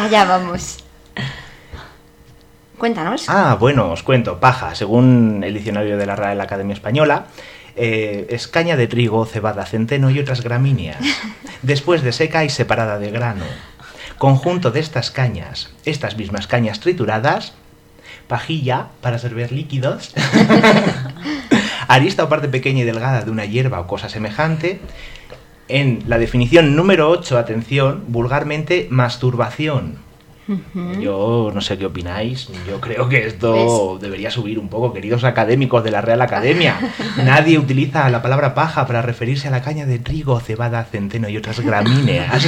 Allá vamos. Cuéntanos. Bueno, os cuento. Paja, según el diccionario de la Real Academia Española, es caña de trigo, cebada, centeno y otras gramíneas, después de seca y separada de grano. Conjunto de estas cañas, estas mismas cañas trituradas, pajilla para servir líquidos, arista o parte pequeña y delgada de una hierba o cosa semejante. En la definición número 8, atención, vulgarmente, masturbación. Yo no sé qué opináis. Yo creo que esto debería subir un poco, queridos académicos de la Real Academia. Nadie utiliza la palabra paja para referirse a la caña de trigo, cebada, centeno y otras gramíneas.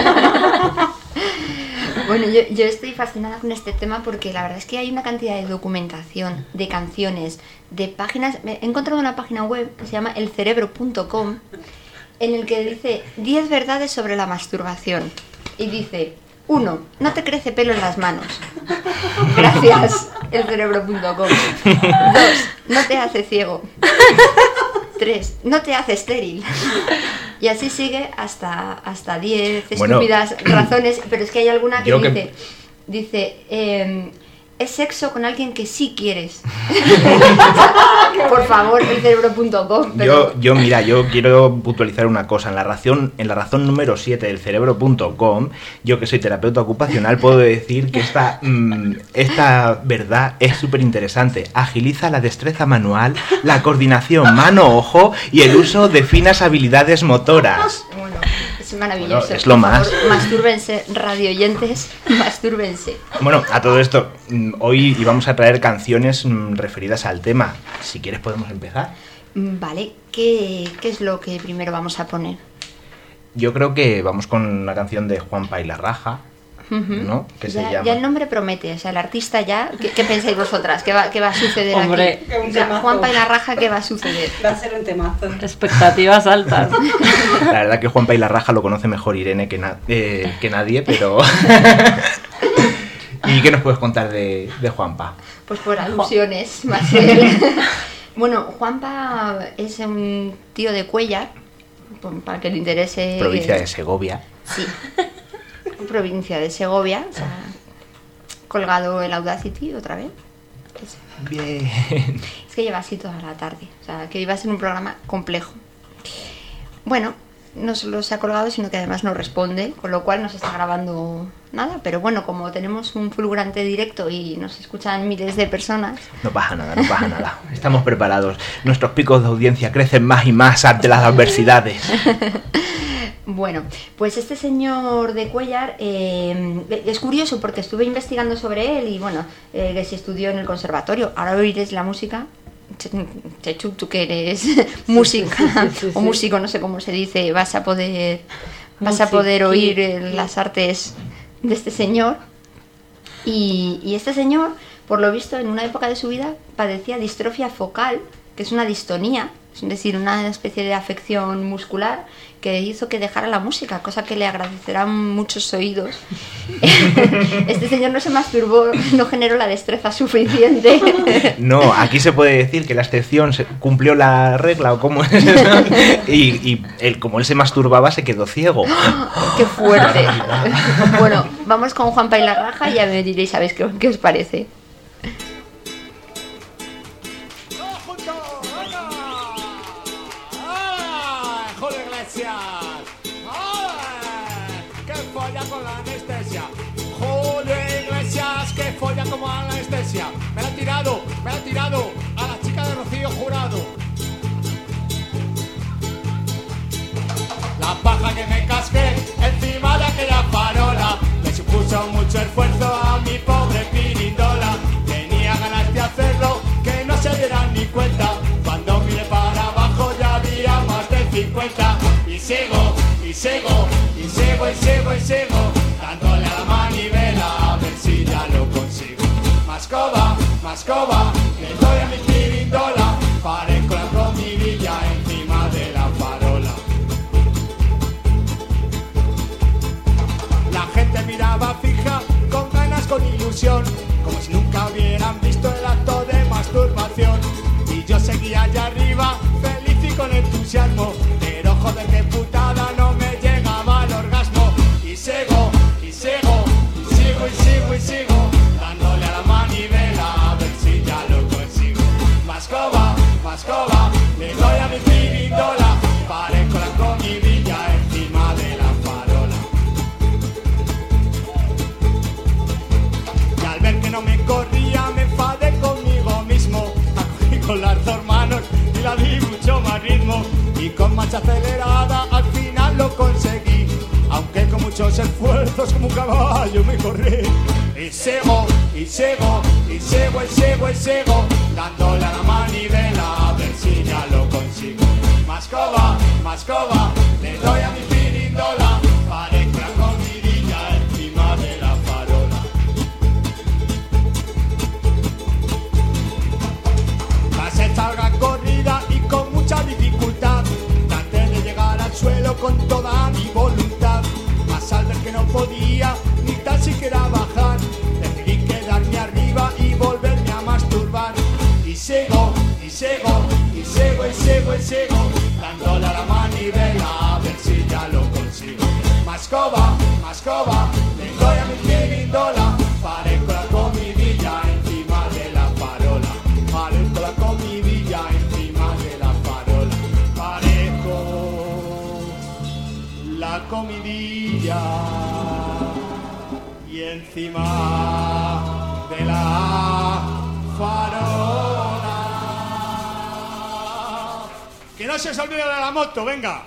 Bueno, yo estoy fascinada con este tema porque la verdad es que hay una cantidad de documentación, de canciones, de páginas. He encontrado una página web que se llama elcerebro.com en el que dice 10 verdades sobre la masturbación. Y dice: 1. No te crece pelo en las manos. Gracias, elcerebro.com. 2. No te hace ciego. 3. No te hace estéril. Y así sigue hasta 10 estúpidas razones. Pero es que hay alguna que dice es sexo con alguien que sí quieres. Por favor, elcerebro.com. Pero... Yo quiero puntualizar una cosa. En la razón número 7 del cerebro.com, yo que soy terapeuta ocupacional, puedo decir que esta verdad es súper interesante. Agiliza la destreza manual, la coordinación mano-ojo y el uso de finas habilidades motoras. Bueno, es maravilloso. Bueno, es lo más. Por favor, mastúrbense, radioyentes, mastúrbense. Bueno, a todo esto, hoy íbamos a traer canciones referidas al tema. Si quieres podemos empezar. Vale, ¿qué es lo que primero vamos a poner? Yo creo que vamos con una canción de Juanpa y la Raja, ¿no? Que se llama... Ya el nombre promete, o sea, el artista ya... ¿Qué pensáis vosotras? ¿Qué va a suceder Hombre, aquí? O sea, Juanpa y la Raja, ¿qué va a suceder? Va a ser un temazo. Expectativas altas. La verdad que Juanpa y la Raja lo conoce mejor Irene que nadie, pero... ¿Y qué nos puedes contar de Juanpa? Pues por alusiones, más bien. Bueno, Juanpa es un tío de Cuéllar, para que le interese... Provincia de Segovia. Sí, provincia de Segovia, o sea, colgado el Audacity otra vez. Bien. Es que lleva así toda la tarde, o sea, que iba a ser un programa complejo. Bueno, no solo se ha colgado, sino que además no responde, con lo cual no se está grabando nada, pero bueno, como tenemos un fulgurante directo y nos escuchan miles de personas... No pasa nada. Estamos preparados. Nuestros picos de audiencia crecen más y más ante las adversidades. Bueno, pues este señor de Cuéllar es curioso porque estuve investigando sobre él y bueno, que se estudió en el conservatorio. Ahora oiréis la música. Chechu, tú que eres música o músico, no sé cómo se dice, vas a poder oír las artes de este señor. Y este señor, por lo visto, en una época de su vida padecía distrofia focal, que es una distonía, es decir, una especie de afección muscular que hizo que dejara la música, cosa que le agradecerán muchos oídos. Este señor no se masturbó, no generó la destreza suficiente. No, aquí se puede decir que la excepción cumplió la regla, o cómo es eso. Y él, como él se masturbaba, se quedó ciego. ¡Qué fuerte! Bueno, vamos con Juanpa y la Raja y ya me diréis, ¿sabéis qué os parece? Folla como anestesia. Me la han tirado a la chica de Rocío Jurado. La paja que me casqué encima de aquella farola me supuso mucho esfuerzo a mi pobre pirindola. Tenía ganas de hacerlo, que no se dieran ni cuenta. Cuando miré para abajo ya había más de 50. Y sigo, dándole a la manivela a ver si ya lo consigo. Mascova, le doy a mi pirindola, parezco la comidilla encima de la farola. La gente miraba fija, con ganas, con ilusión, como si nunca hubieran visto el acto de masturbación. Y yo seguía allá arriba, feliz y con entusiasmo, pero joder qué putada, no me llegaba al orgasmo. Y sigo, y la di mucho más ritmo. Y con marcha acelerada al final lo conseguí, aunque con muchos esfuerzos como un caballo me corrí. Y sigo, y sigo, y sigo, y sigo, y sigo, dándole a la manivela a ver si ya lo consigo. Mascova, mascova, le doy a mi pirindola, parezco la comidilla encima de la farola. Tras esta gran corrida y con mucha dificultad, traté de llegar al suelo con toda mi voluntad. Más al ver que no podía ni tan siquiera bajar, decidí quedarme arriba y volverme a masturbar. Y sigo, y sigo, y sigo, y sigo, y sigo, dándole a la manivela a ver si ya lo consigo. Mascova, mascova, le doy a mi pirindola, parezco la comidilla encima de la farola. Parezco la comidilla encima de la farola. Parezco la comidilla y encima de la farola. Que no se os olvide de la moto, venga.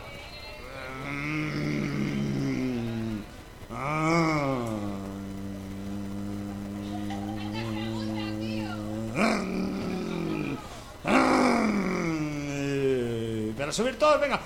Para subir todos, venga.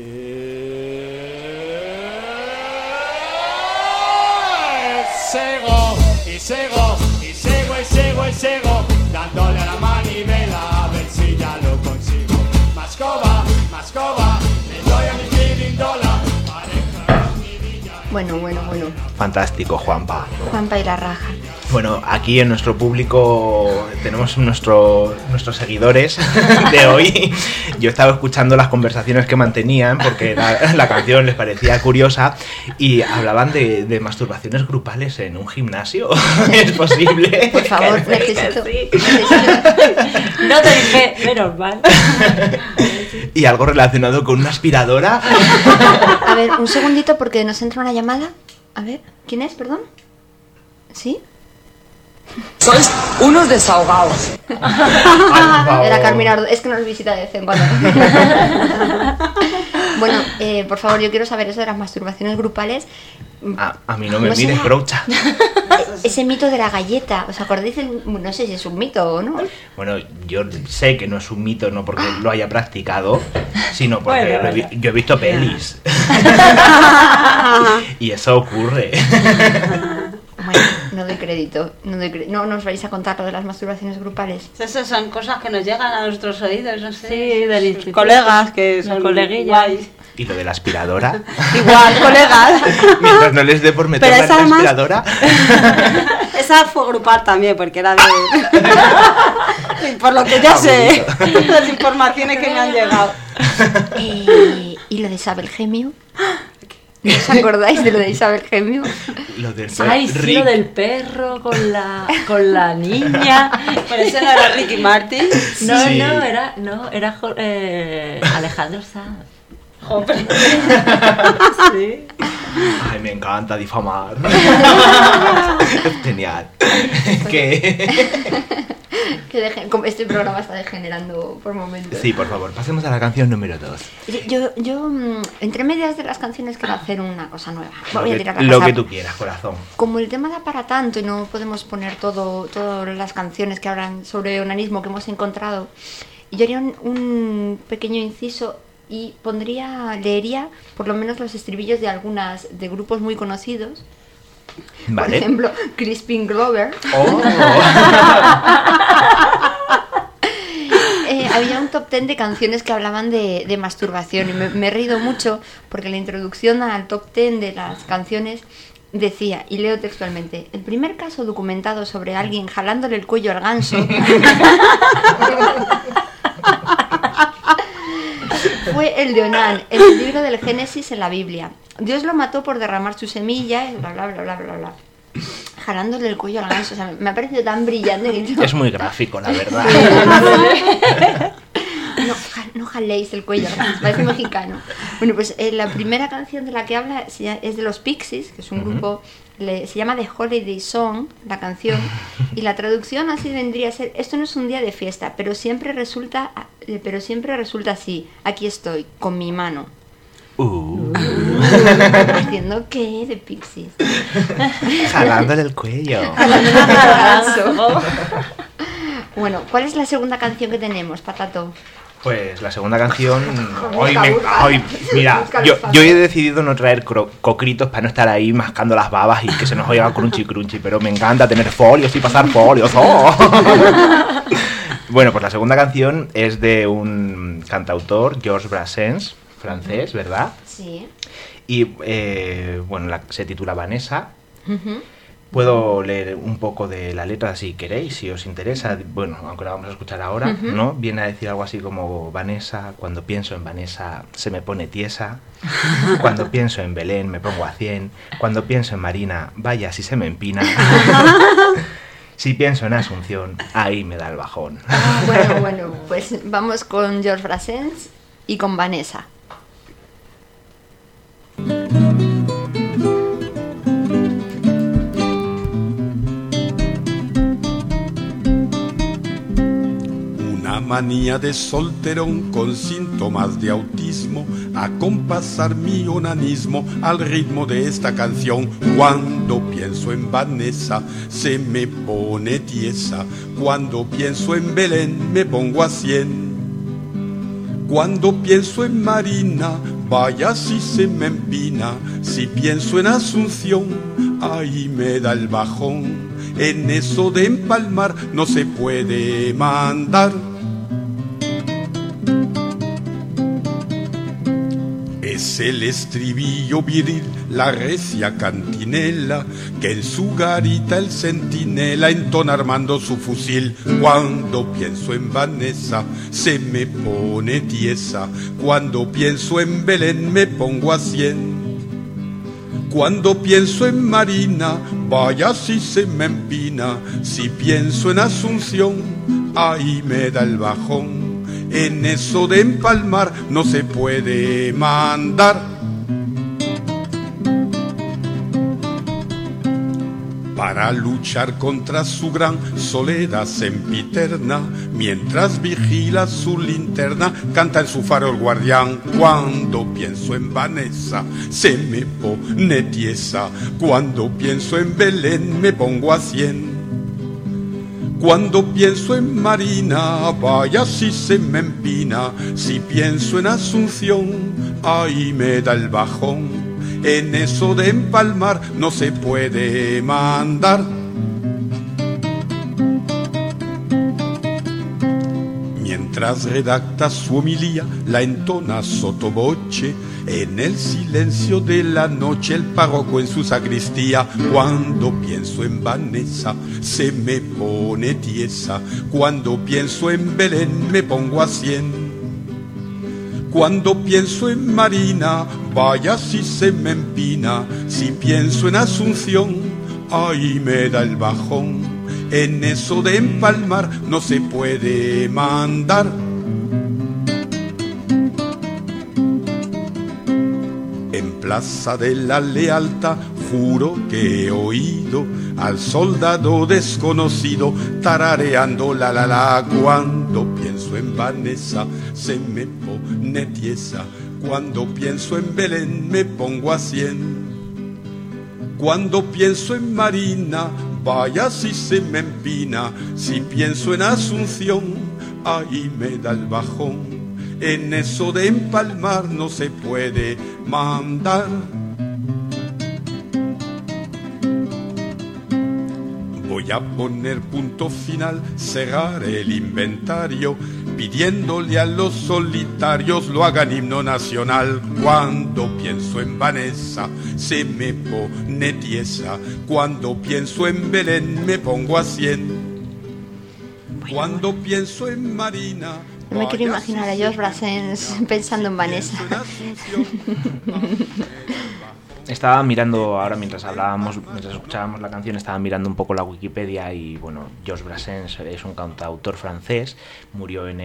Sigo, y sigo, y sigo, y sigo, y sigo, dándole a la manivela a ver si ya lo consigo. Mascova, mascova, le doy a mi pirindola, parezco la comidilla. Bueno. Fantástico, Juanpa. Juanpa y la raja. Bueno, aquí en nuestro público tenemos nuestros seguidores de hoy. Yo estaba escuchando las conversaciones que mantenían porque la canción les parecía curiosa y hablaban de masturbaciones grupales en un gimnasio. ¿Es posible? Por favor, necesito. No te dije, menos mal. ¿Y algo relacionado con una aspiradora? A ver, un segundito porque nos entra una llamada. A ver, ¿quién es? Perdón. ¿Sí? Sois unos desahogados. Era Carmina Ordo, es que nos visita de vez en cuando. Bueno, por favor, yo quiero saber eso de las masturbaciones grupales. A mí no me mires, Groucha. Ese mito de la galleta, ¿os acordáis? No sé si es un mito o no. Bueno, yo sé que no es un mito, no porque lo haya practicado, sino porque Bueno. yo he visto pelis. Y eso ocurre. Bueno, no doy crédito. No nos vais a contar lo de las masturbaciones grupales. Esas son cosas que nos llegan a nuestros oídos, no sé. Sí, del instituto. Colegas que son coleguillas. guays. ¿Y lo de la aspiradora? Igual, colegas. Mientras no les dé por meter Pero la esa además- aspiradora. Esa fue grupal también, porque era de... Por lo que ya sé, las informaciones que me han llegado. ¿Y lo de Isabel Gemio? ¿No os acordáis de lo de Isabel Gemio? Lo del Ay, sí, lo del perro con la niña. Pero ese no era Ricky Martin. No, Sí. era Alejandro Sanz. Hombre. Sí. Ay, me encanta difamar. Genial. Este programa está degenerando por momentos. Sí, por favor, pasemos a la canción número 2. Yo entre medias de las canciones quiero hacer una cosa nueva. Voy a tirar la Lo casa. que tú quieras, corazón. Como el tema da para tanto y no podemos poner todas las canciones que hablan sobre onanismo que hemos encontrado, yo haría un pequeño inciso y leería por lo menos los estribillos de de grupos muy conocidos. Por Vale. ejemplo, Crispin Glover. Oh. Había un top 10 de canciones que hablaban de masturbación y me he reído mucho porque la introducción al top 10 de las canciones decía, y leo textualmente: el primer caso documentado sobre alguien jalándole el cuello al ganso fue el de Onán, en el libro del Génesis en la Biblia. Dios lo mató por derramar su semilla, bla bla bla bla bla bla. Jalándole el cuello al ganso, o sea, me ha parecido tan brillante que Es muy gráfico, la verdad. no jaléis el cuello, parece mexicano. Bueno, pues la primera canción de la que habla es de los Pixies, que es un grupo se llama The Holiday Song, la canción, y la traducción así vendría a ser: esto no es un día de fiesta, pero siempre resulta así. Aquí estoy, con mi mano. ¿Haciendo qué de Pixies? Jalándole el cuello. Bueno, ¿cuál es la segunda canción que tenemos, Patato? Pues la segunda canción... Mira, yo he decidido no traer cocritos para no estar ahí mascando las babas y que se nos oiga crunchy, pero me encanta tener folios y pasar folios. ¡Oh! Bueno, pues la segunda canción es de un cantautor, Georges Brassens, francés, ¿verdad? Sí. Y bueno, se titula Vanessa. Puedo leer un poco de la letra si queréis, si os interesa. Bueno, aunque la vamos a escuchar ahora, ¿no? Viene a decir algo así como: Vanessa, cuando pienso en Vanessa se me pone tiesa. Cuando pienso en Belén me pongo a 100. Cuando pienso en Marina, vaya si se me empina. Si pienso en Asunción, ahí me da el bajón. Bueno, pues vamos con Georges Brassens y con Vanessa. Manía de solterón con síntomas de autismo, acompasar mi onanismo al ritmo de esta canción. Cuando pienso en Vanessa se me pone tiesa, cuando pienso en Belén me pongo a 100. Cuando pienso en Marina, vaya si se me empina, si pienso en Asunción, ahí me da el bajón. En eso de empalmar no se puede mandar. Es el estribillo viril, la recia cantinela, que en su garita el centinela entona armando su fusil. Cuando pienso en Vanessa se me pone tiesa, cuando pienso en Belén me pongo a 100. Cuando pienso en Marina, vaya si se me empina, si pienso en Asunción, ahí me da el bajón. En eso de empalmar no se puede mandar. Para luchar contra su gran soledad sempiterna, mientras vigila su linterna, canta en su faro el guardián. Cuando pienso en Vanessa se me pone tiesa, cuando pienso en Belén me pongo a 100. Cuando pienso en Marina, vaya si se me empina, si pienso en Asunción, ahí me da el bajón. En eso de empalmar no se puede mandar. Mientras redacta su homilía, la entona sottovoce. En el silencio de la noche el párroco en su sacristía. Cuando pienso en Vanessa se me pone tiesa, cuando pienso en Belén me pongo a 100. Cuando pienso en Marina, vaya si se me empina, si pienso en Asunción, ahí me da el bajón. En eso de empalmar no se puede mandar. Plaza de la Lealtad, juro que he oído al soldado desconocido tarareando la la la. Cuando pienso en Vanessa se me pone tiesa, cuando pienso en Belén me pongo a 100. Cuando pienso en Marina, vaya si se me empina, si pienso en Asunción, ahí me da el bajón. En eso de empalmar no se puede mandar. Voy a poner punto final, cerrar el inventario, pidiéndole a los solitarios lo hagan himno nacional. Cuando pienso en Vanessa se me pone tiesa, cuando pienso en Belén me pongo a 100. Cuando pienso en Marina, no me quiero imaginar a Georges Brassens pensando en Vanessa. Estaba mirando ahora mientras escuchábamos la canción, estaba mirando un poco la Wikipedia y bueno, Georges Brassens es un cantautor francés, murió en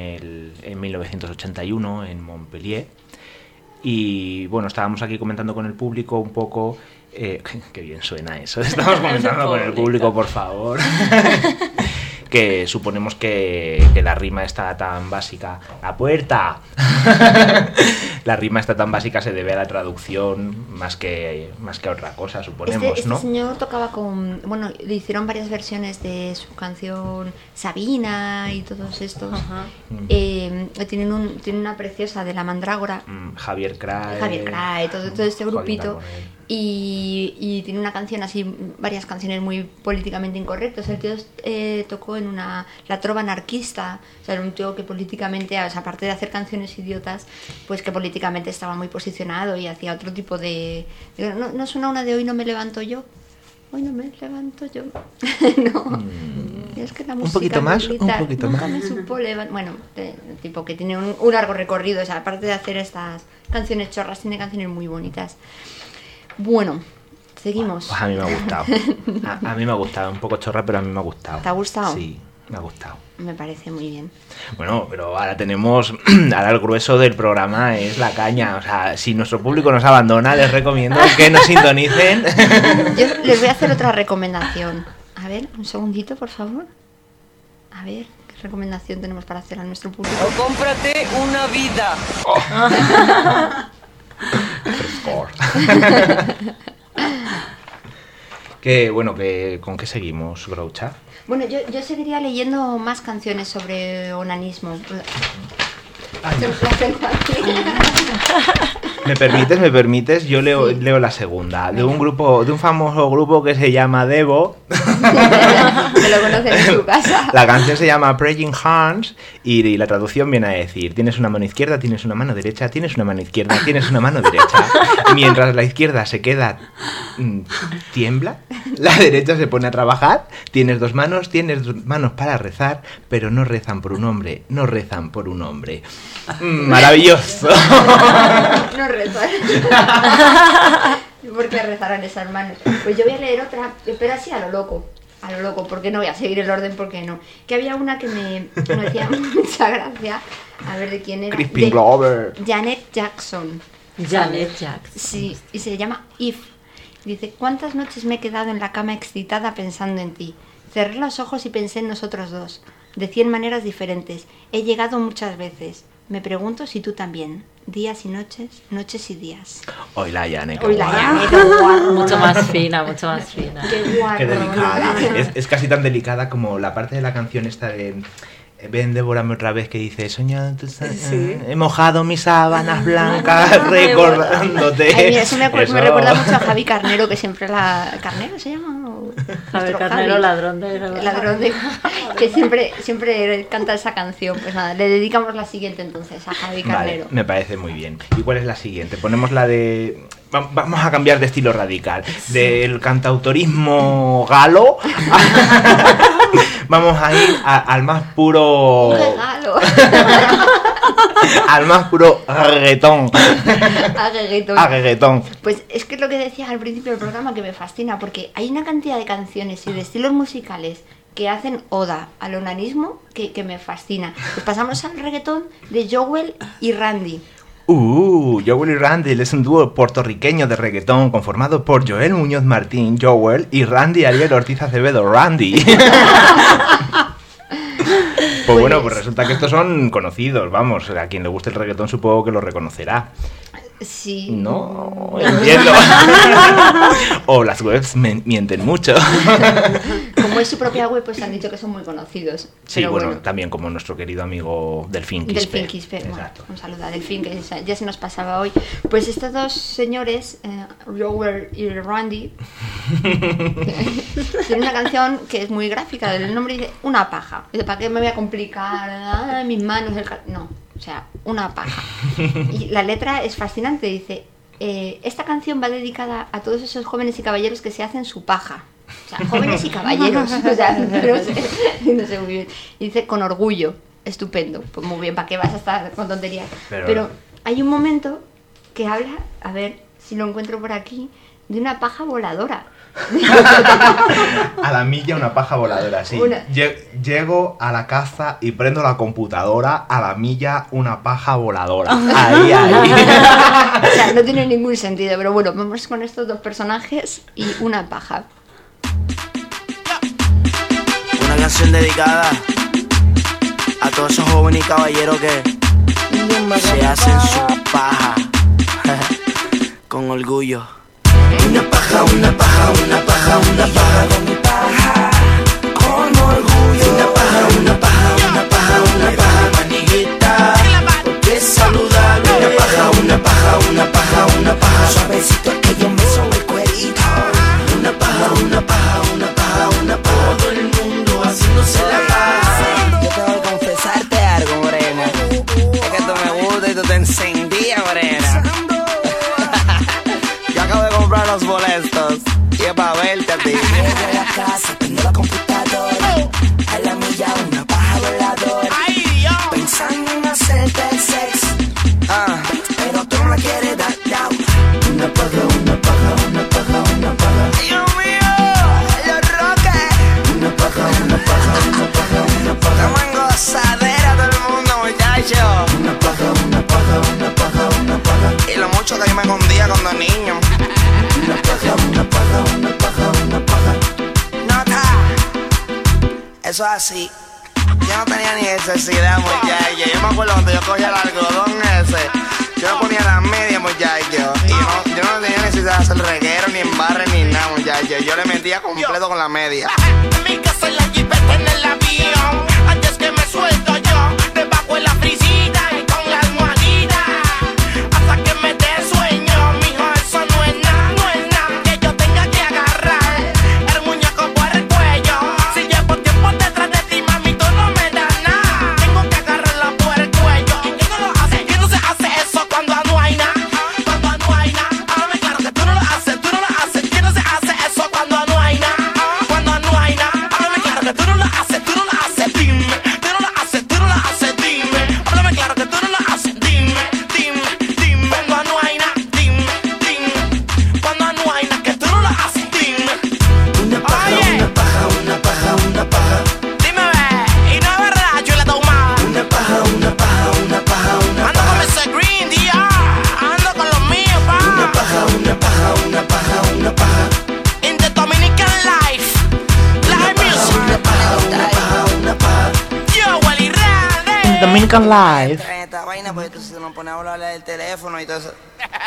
1981 en Montpellier y bueno, estábamos aquí comentando con el público un poco Qué bien suena eso. Estamos comentando con el público, por favor. Que suponemos que la rima está tan básica. ¡La puerta! La rima está tan básica se debe a la traducción más que a otra cosa, suponemos, ¿no? Este señor tocaba con... Bueno, le hicieron varias versiones de su canción Sabina y todos estos. Tienen una preciosa de La Mandrágora. Javier Crae, todo este grupito. Y tiene una canción así, varias canciones muy políticamente incorrectas. El tío tocó en la trova anarquista, o sea, era un tío que políticamente, o sea, aparte de hacer canciones idiotas, pues que políticamente estaba muy posicionado y hacía otro tipo de... ¿No suena una de Hoy no me levanto yo? Hoy no me levanto yo. No. Es que la música... Un poquito más. Nunca me supo levantar. Bueno, tipo que tiene un largo recorrido, o sea, aparte de hacer estas canciones chorras, tiene canciones muy bonitas. Bueno, seguimos. A mí me ha gustado. A mí me ha gustado. Un poco chorra, pero a mí me ha gustado. ¿Te ha gustado? Sí, me ha gustado. Me parece muy bien. Bueno, pero ahora ahora el grueso del programa es la caña. O sea, si nuestro público nos abandona, les recomiendo que nos sintonicen. Yo les voy a hacer otra recomendación. A ver, un segundito, por favor. A ver, ¿qué recomendación tenemos para hacer a nuestro público? O cómprate una vida. ¿Con qué seguimos, Groucha? Bueno, yo seguiría leyendo más canciones sobre onanismo. ¿Me permites? Yo leo la segunda. De un famoso grupo que se llama Devo. Que lo conocen en su casa. La canción se llama Praying Hands y la traducción viene a decir: tienes una mano izquierda, tienes una mano derecha, tienes una mano izquierda, tienes una mano derecha. Mientras la izquierda se queda tiembla, la derecha se pone a trabajar. Tienes dos manos para rezar, pero no rezan por un hombre, no rezan por un hombre. Maravilloso. No rezar. ¿Por qué rezarán esas manos? Pues yo voy a leer otra, pero así a lo loco, porque no voy a seguir el orden, porque no. Que había una que me hacía mucha gracia. A ver de quién era. Crispin Glover. Janet Jackson. Janet Jackson. Sí, y se llama If. Dice: ¿cuántas noches me he quedado en la cama excitada pensando en ti? Cerré los ojos y pensé en nosotros dos, de 100 maneras diferentes. He llegado muchas veces. Me pregunto si tú también. Días y noches, noches y días. Hoy la Janet. Mucho más fina. Qué guarro. Qué delicada. Es casi tan delicada como la parte de la canción esta de Ven, devórame otra vez, que dice: soñando, he mojado mis sábanas blancas recordándote. Ay, mira, eso me recuerda mucho a Javi Carnero, que siempre ¿Carnero se llama? Javi Carnero, ladrón de... Que siempre canta esa canción. Pues nada, le dedicamos la siguiente entonces a Javi Carnero. Vale, me parece muy bien. ¿Y cuál es la siguiente? Ponemos la de... Vamos a cambiar de estilo radical. Del cantautorismo galo. Vamos a ir al más puro... Un regalo. Al más puro reggaetón. A reggaetón. Pues es que es lo que decía al principio del programa, que me fascina, porque hay una cantidad de canciones y de estilos musicales que hacen oda al onanismo que me fascina. Pues pasamos al reggaetón de Jowell y Randy. Jowell y Randy es un dúo puertorriqueño de reggaetón conformado por Joel Muñoz Martín, Jowell, y Randy Ariel Ortiz Acevedo, Randy. Pues bueno, pues resulta que estos son conocidos, vamos, a quien le guste el reggaetón supongo que lo reconocerá. Sí. No, entiendo. O las webs mienten mucho. Como es su propia web, pues han dicho que son muy conocidos. Sí, pero bueno, también como nuestro querido amigo Delfín Quispe. Delfín Quispe, bueno, un saludo a Delfín, que ya se nos pasaba hoy. Pues estos dos señores, Jowell y Randy, tienen una canción que es muy gráfica. El nombre dice: una paja. ¿Para qué me voy a complicar? Mis manos, no. O sea, una paja. Y la letra es fascinante. Dice: esta canción va dedicada a todos esos jóvenes y caballeros que se hacen su paja. O sea, jóvenes y caballeros. O sea, no sé muy bien. Y dice: con orgullo. Estupendo. Pues muy bien, ¿para qué vas a estar con tonterías? Pero hay un momento que habla, a ver si lo encuentro por aquí, de una paja voladora. A la milla una paja voladora, sí. Llego a la casa y prendo la computadora, a la milla una paja voladora. Ahí. O sea, no tiene ningún sentido, pero bueno, vamos con estos dos personajes y una paja. Una canción dedicada a todos esos jóvenes y caballeros que se hacen su paja con orgullo. Una paja con mi paja, con orgullo. Una paja, maniguita, porque es saludable. Una paja, suavecito que yo me sobo el cuerito. Una paja, todo el mundo haciéndose la paja. Yo tengo que confesarte algo, morena, es que tú me gusta y tú te encendías, morena. Yo acabo de comprar los boletos y es para verte a ti. Llego a la casa, prendo la computadora, a la milla una paja voladora. Pensando en hacerte el sex, pero tú no la quieres dar, Una paja. Dios mío, los roques. Una paja. Estamos en gozadera todo el mundo, muchachos. Una paja. Y lo mucho que yo me escondía cuando niño. Una paja. Nota. Eso es así. Yo no tenía ni necesidad, muchachos. Yo me acuerdo cuando yo cogía el algodón ese, yo me ponía las medias, muchachos. Y yo no tenía necesidad de hacer reguero, ni embarre, ni nada, muchachos. Yo le metía completo con la media. En mi casa en la jipeta en el avión, antes que me suelto yo, debajo de la frisita y con la almohadita, hasta que me dé sueño, mijo, eso no es nada, que yo tenga que agarrar el muñeco por el cuello. Si llevo tiempo detrás de ti, mami, tú no me das nada, tengo que agarrarla por el cuello. ¿Y quién no lo hace? ¿Quién no se hace eso cuando no hay nada? Cuando no hay nada, háblame claro que tú no lo haces. ¿Quién no se hace eso cuando no hay nada? Cuando no hay nada, háblame claro que tú no lo haces, dime. Tú no lo haces, dime. Háblame claro que tú no lo haces, dime. Cuando no hay nada, dime. Cuando no hay nada, que tú no lo haces, dime. Una paja. Dime, ve, y no es verdad, yo le doy más. Una paja. Ando con ese Green DR, ando con los míos, pa. Una paja. In the Dominican life, live music. Una paja. Yo, Wally Randy. Dominican Live. Esta vaina, pues entonces se nos pone a hablar del teléfono y todo eso.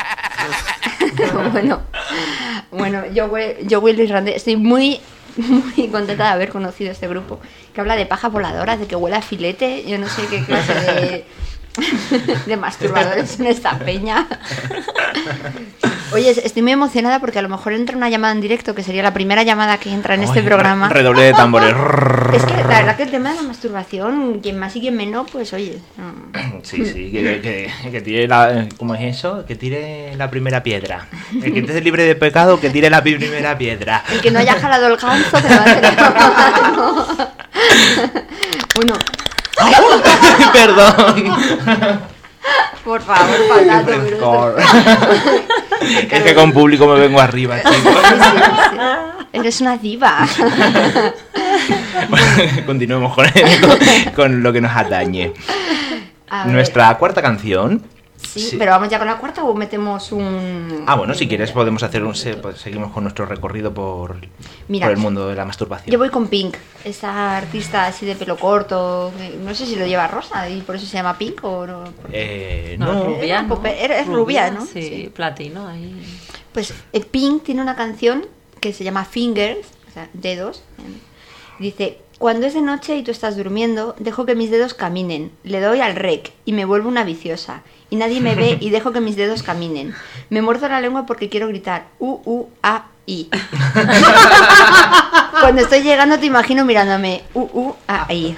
Bueno, yo Willy Randy, estoy muy contenta de haber conocido este grupo que habla de paja voladoras, de que huele a filete. Yo no sé qué clase de masturbadores en esta peña. Oye, estoy muy emocionada porque a lo mejor entra una llamada en directo, que sería la primera llamada que entra en este programa. Redoble de tambores. Es que la verdad que el tema de la masturbación, quien más y quien menos, pues oye. Sí, que tire la... ¿Cómo es eso? Que tire la primera piedra. El que esté libre de pecado, que tire la primera piedra. El que no haya jalado el ganso, que levante la mano. Bueno. Perdón. Por favor, palato, Es que con público me vengo arriba, chicos. Sí. Eres una diva. Continuemos con lo que nos atañe. Nuestra cuarta canción. Sí, pero vamos ya con la cuarta o metemos un... Bueno, si quieres podemos hacer seguimos con nuestro recorrido por el mundo de la masturbación. Yo voy con Pink, esa artista así de pelo corto, no sé si lo lleva rosa y por eso se llama Pink o no. No, rubia, ¿no? Es rubia, ¿no? Sí, platino ahí. Pues Pink tiene una canción que se llama Fingers, o sea, dedos. Dice: cuando es de noche y tú estás durmiendo, dejo que mis dedos caminen, le doy al rec y me vuelvo una viciosa. Y nadie me ve y dejo que mis dedos caminen. Me muerdo la lengua porque quiero gritar U-U-A-I. Cuando estoy llegando te imagino mirándome U-U-A-I.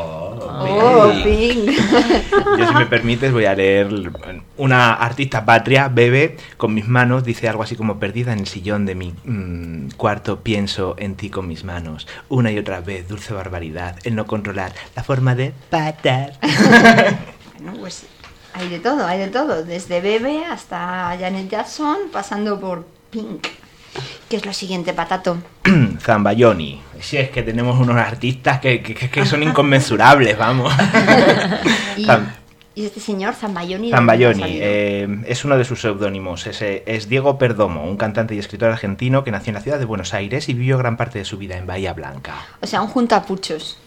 Pink. Yo, si me permites, voy a leer. Una artista patria, Bebe, con mis manos, dice algo así como: perdida en el sillón de mi cuarto, pienso en ti con mis manos. Una y otra vez, dulce barbaridad, el no controlar la forma de patar. Bueno, pues hay de todo, desde Bebe hasta Janet Jackson, pasando por Pink. ¿Qué es lo siguiente, Patato? Zambayoni. Si es que tenemos unos artistas que son inconmensurables, vamos. ¿Y este señor, Zambayoni? Zambayoni, es uno de sus seudónimos. Es Diego Perdomo, un cantante y escritor argentino que nació en la ciudad de Buenos Aires y vivió gran parte de su vida en Bahía Blanca. O sea, un juntapuchos.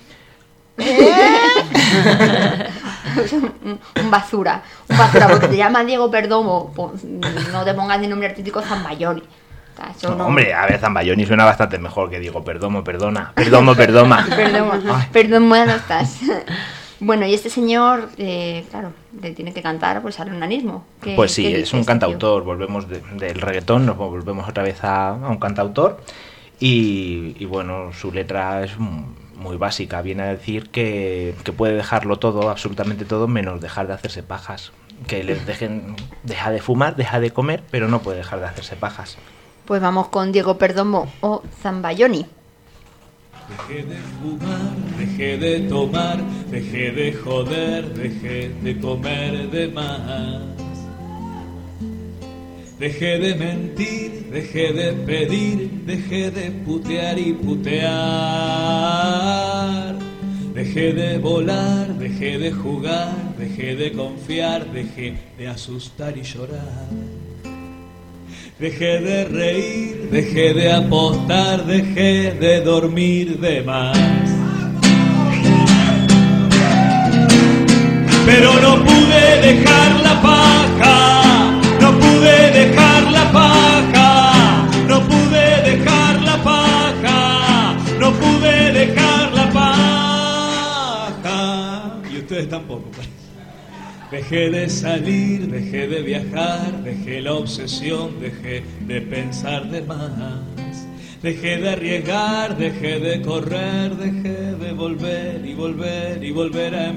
Un basura, porque te llama Diego Perdomo, pues no te pongas de nombre artístico Zambayoni. No, hombre, a ver, Zambayoni suena bastante mejor que Diego Perdomo, perdona. Perdoma. Perdón, no estás. Bueno, y este señor, claro, le tiene que cantar pues al onanismo. Pues sí, es un cantautor. Volvemos del reggaetón, nos volvemos otra vez a un cantautor. Y bueno, su letra es muy básica. Viene a decir que puede dejarlo todo, absolutamente todo, menos dejar de hacerse pajas. Que le deja de fumar, deja de comer, pero no puede dejar de hacerse pajas. Pues vamos con Diego Perdomo o Zambayoni. Dejé de fumar, dejé de tomar, dejé de joder, dejé de comer de más. Dejé de mentir, dejé de pedir, dejé de putear y putear. Dejé de volar, dejé de jugar, dejé de confiar, dejé de asustar y llorar. Dejé de reír, dejé de apostar, dejé de dormir de más. Pero no pude dejar la paja, no pude dejar la paja, no pude dejar la paja, no pude dejar la paja. Y ustedes tampoco, pues. Dejé de salir, dejé de viajar, dejé la obsesión, dejé de pensar de más. Dejé de arriesgar, dejé de correr, dejé de volver y volver y volver a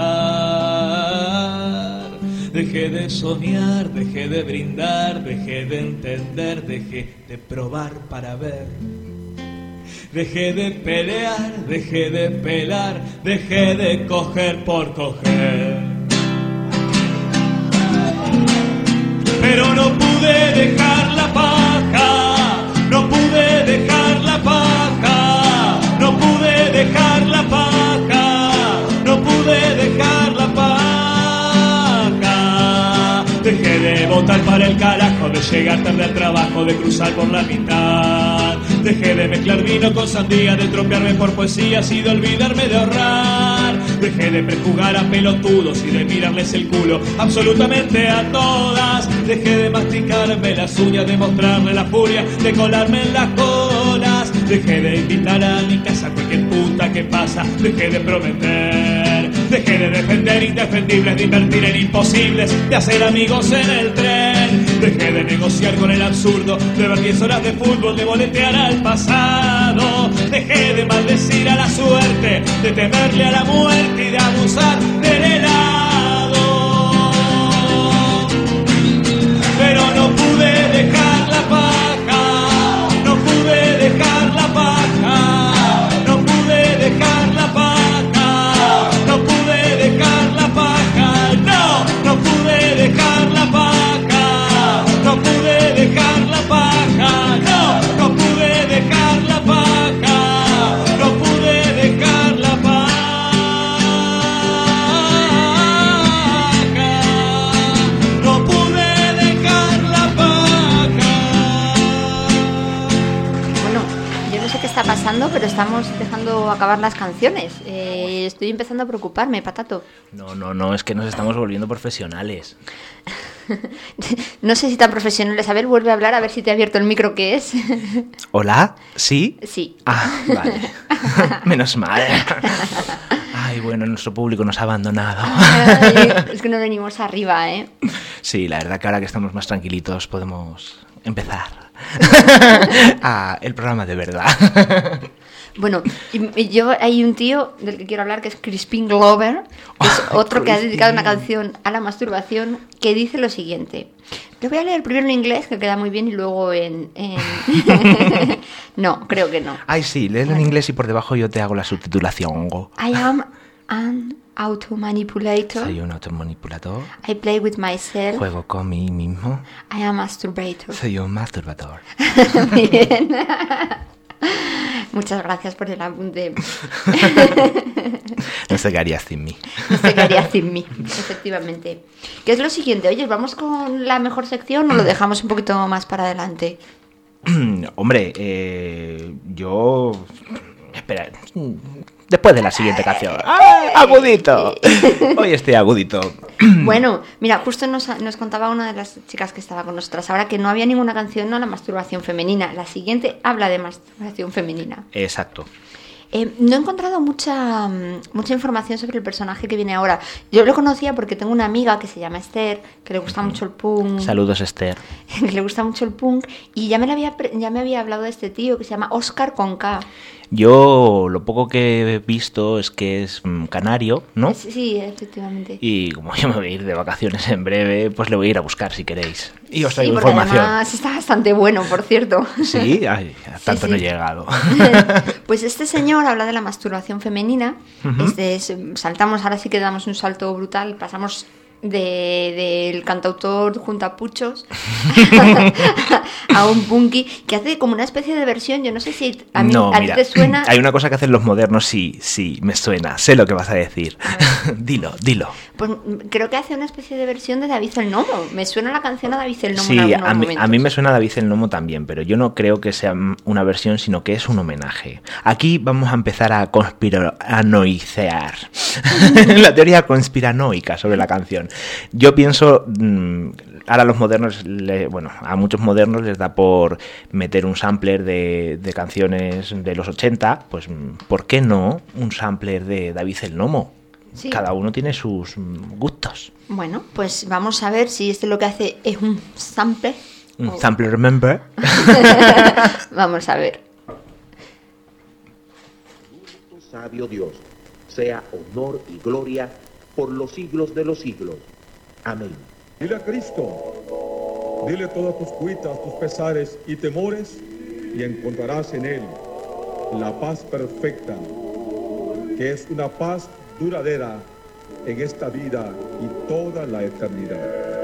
empezar. Dejé de soñar, dejé de brindar, dejé de entender, dejé de probar para ver. Dejé de pelear, dejé de pelar, dejé de coger por coger. Pero no pude dejar la paja, no pude dejar la paja, no pude dejar la paja, no pude dejar la paja. Dejé de votar para el carajo, de llegar tarde al trabajo, de cruzar por la mitad. Dejé de mezclar vino con sandía, de tropearme por poesías y de olvidarme de ahorrar. Dejé de prejugar a pelotudos y de mirarles el culo absolutamente a todas. Dejé de masticarme las uñas, de mostrarle la furia, de colarme en las colas. Dejé de invitar a mi casa a cualquier puta que pasa. Dejé de prometer, dejé de defender indefendibles, de invertir en imposibles, de hacer amigos en el tren. Dejé de negociar con el absurdo, de ver 10 horas de fútbol, de boletear al pasado. Dejé de maldecir a la suerte, de temerle a la muerte y de abusar del helado. Pero no pude dejar la paja, no pude dejar la paja, no pude dejar la paja, no pude dejar la paja, no pude dejar la paja, no pude dejar la paja, no pude dejar la paja, no pude dejar la paja, no pude dejar la paja. Bueno, yo no sé qué está pasando, pero estamos dejando acabar las canciones. Estoy empezando a preocuparme, Patato. No, es que nos estamos volviendo profesionales. No sé si tan profesionales. A ver, vuelve a hablar, a ver si te ha abierto el micro, ¿qué es? ¿Hola? ¿Sí? Sí. Ah, vale. Menos mal. Ay, bueno, nuestro público nos ha abandonado. Ay, es que no venimos arriba, ¿eh? Sí, la verdad que ahora que estamos más tranquilitos podemos empezar el programa de verdad. Bueno, y yo hay un tío del que quiero hablar que es Crispin Glover, que es otro que ha dedicado una canción a la masturbación, que dice lo siguiente. Lo voy a leer primero en inglés, que queda muy bien, y luego en... No, creo que no. Ay, sí, léelo en inglés y por debajo yo te hago la subtitulación. I am an auto-manipulator. Soy un automanipulador. I play with myself. Juego con mí mismo. I am masturbator. Soy un masturbador. Muy bien. Muchas gracias por el apunte. No sé qué harías sin mí. No sé qué harías sin mí, efectivamente. ¿Qué es lo siguiente? Oye, ¿vamos con la mejor sección o lo dejamos un poquito más para adelante? Hombre, yo... Espera, después de la siguiente canción. ¡Ah, agudito! Hoy estoy agudito. Bueno, mira, justo nos contaba una de las chicas que estaba con nosotras ahora que no había ninguna canción a la masturbación femenina. La siguiente habla de masturbación femenina. Exacto. No he encontrado mucha información sobre el personaje que viene ahora. Yo lo conocía porque tengo una amiga que se llama Esther, que le gusta mucho el punk. Saludos, Esther. Que le gusta mucho el punk. Y ya me había hablado de este tío que se llama Óscar con K. Yo lo poco que he visto es que es canario, ¿no? Sí, efectivamente. Y como yo me voy a ir de vacaciones en breve, pues le voy a ir a buscar si queréis. Y os Sí, traigo porque información. además está bastante bueno, por cierto. Sí, ay, tanto Sí, no he sí. llegado. Pues este señor habla de la masturbación femenina. Saltamos, ahora sí que damos un salto brutal. Pasamos del cantautor juntapuchos a un punky que hace como una especie de versión. Yo no sé si a ti te suena. Hay una cosa que hacen los modernos, sí, me suena. Sé lo que vas a decir. Dilo. Pues creo que hace una especie de versión de David el Nomo. Me suena la canción a David el Nomo Sí, en algunos momentos. a mí me suena David el Nomo también, pero yo no creo que sea una versión, sino que es un homenaje. Aquí vamos a empezar a conspiranoicear. La teoría conspiranoica sobre la canción. Yo pienso, ahora a los modernos, a muchos modernos les da por meter un sampler de canciones de los 80, pues ¿por qué no un sampler de David el Nomo? Sí. Cada uno tiene sus gustos. Bueno, pues vamos a ver si este lo que hace es un sample. Un sampler, remember. Vamos a ver. Sabio Dios, sea honor y gloria por los siglos de los siglos. Amén. Dile a Cristo, dile todas tus cuitas, tus pesares y temores, y encontrarás en Él la paz perfecta, que es una paz duradera en esta vida y toda la eternidad.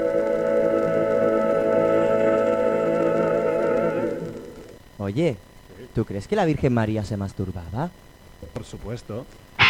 Oye, ¿tú crees que la Virgen María se masturbaba? Por supuesto.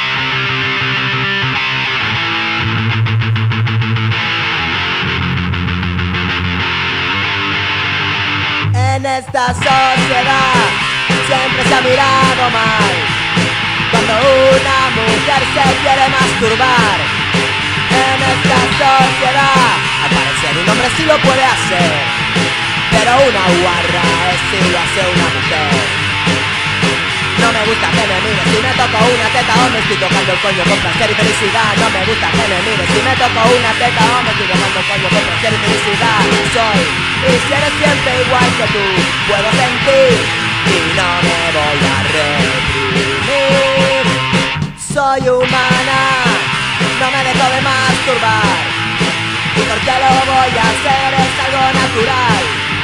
En esta sociedad siempre se ha mirado mal cuando una mujer se quiere masturbar. En esta sociedad al parecer un hombre sí lo puede hacer, pero una guarra es si lo hace una mujer. No me gusta que me mires si me toco una teta o me estoy tocando el coño con placer y felicidad. No me gusta que me mires si me toco una teta o me estoy tocando el coño con placer y felicidad. Soy y seré siempre igual que tú, puedo sentir y no me voy a reprimir. Soy humana, no me dejo de masturbar, y porque lo voy a hacer es algo natural.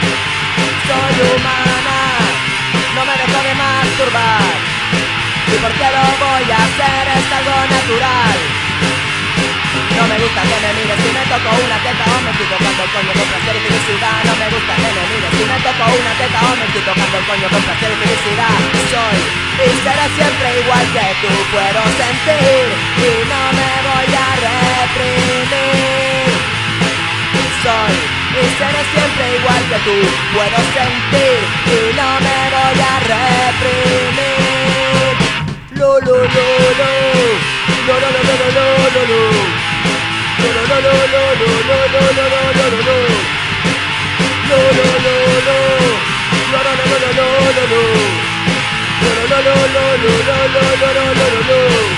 Soy humana, no me dejo de masturbar, y porque lo voy a hacer es algo natural. No me gusta que me mires si me toco una teta o me estoy tocando el coño con placer y felicidad. No me gusta que me mires si me toco una teta o me estoy tocando el coño con placer y felicidad. Soy y seré siempre igual que tú, puedo sentir y no me voy a reprimir. Soy y seré siempre igual que tú, puedo sentir y no me voy a reprimir. Lo lo lo lo lo lo lo lo lo lo lo. Lo lo lo lo lo lo lo lo lo lo lo lo. Lo lo lo lo lo lo lo lo lo lo lo. Lo lo lo lo lo lo lo lo lo lo.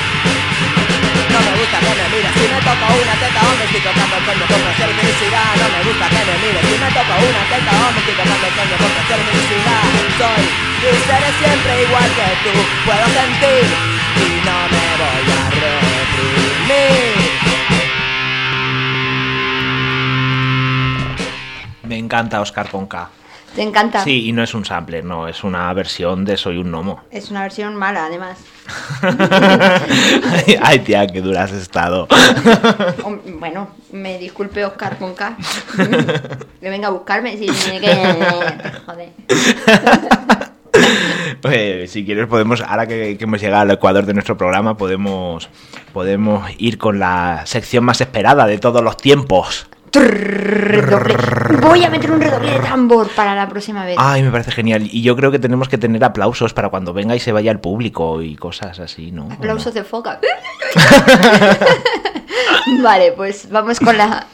No me gusta que me mires si me toco una teta o me estoy tocando el coño con placer y felicidad. No me gusta que me mires si me toco una teta o me estoy tocando el coño con placer y felicidad. Soy y seré siempre igual que tú, puedo sentir y no me voy a reprimir. Me encanta Óscar con K. Te encanta. Sí, y no es un sampler, no, es una versión de Soy un gnomo. Es una versión mala, además. Ay, tía, qué dura has estado. Bueno, me disculpe Oscar con K. Que venga a buscarme. Si tiene que... Joder. Pues, si quieres podemos, ahora que hemos llegado al ecuador de nuestro programa, podemos ir con la sección más esperada de todos los tiempos. Voy a meter un redoble de tambor para la próxima vez. Ay, me parece genial. Y yo creo que tenemos que tener aplausos para cuando venga y se vaya el público y cosas así, ¿no? Aplausos de foca. Vale, pues vamos con la...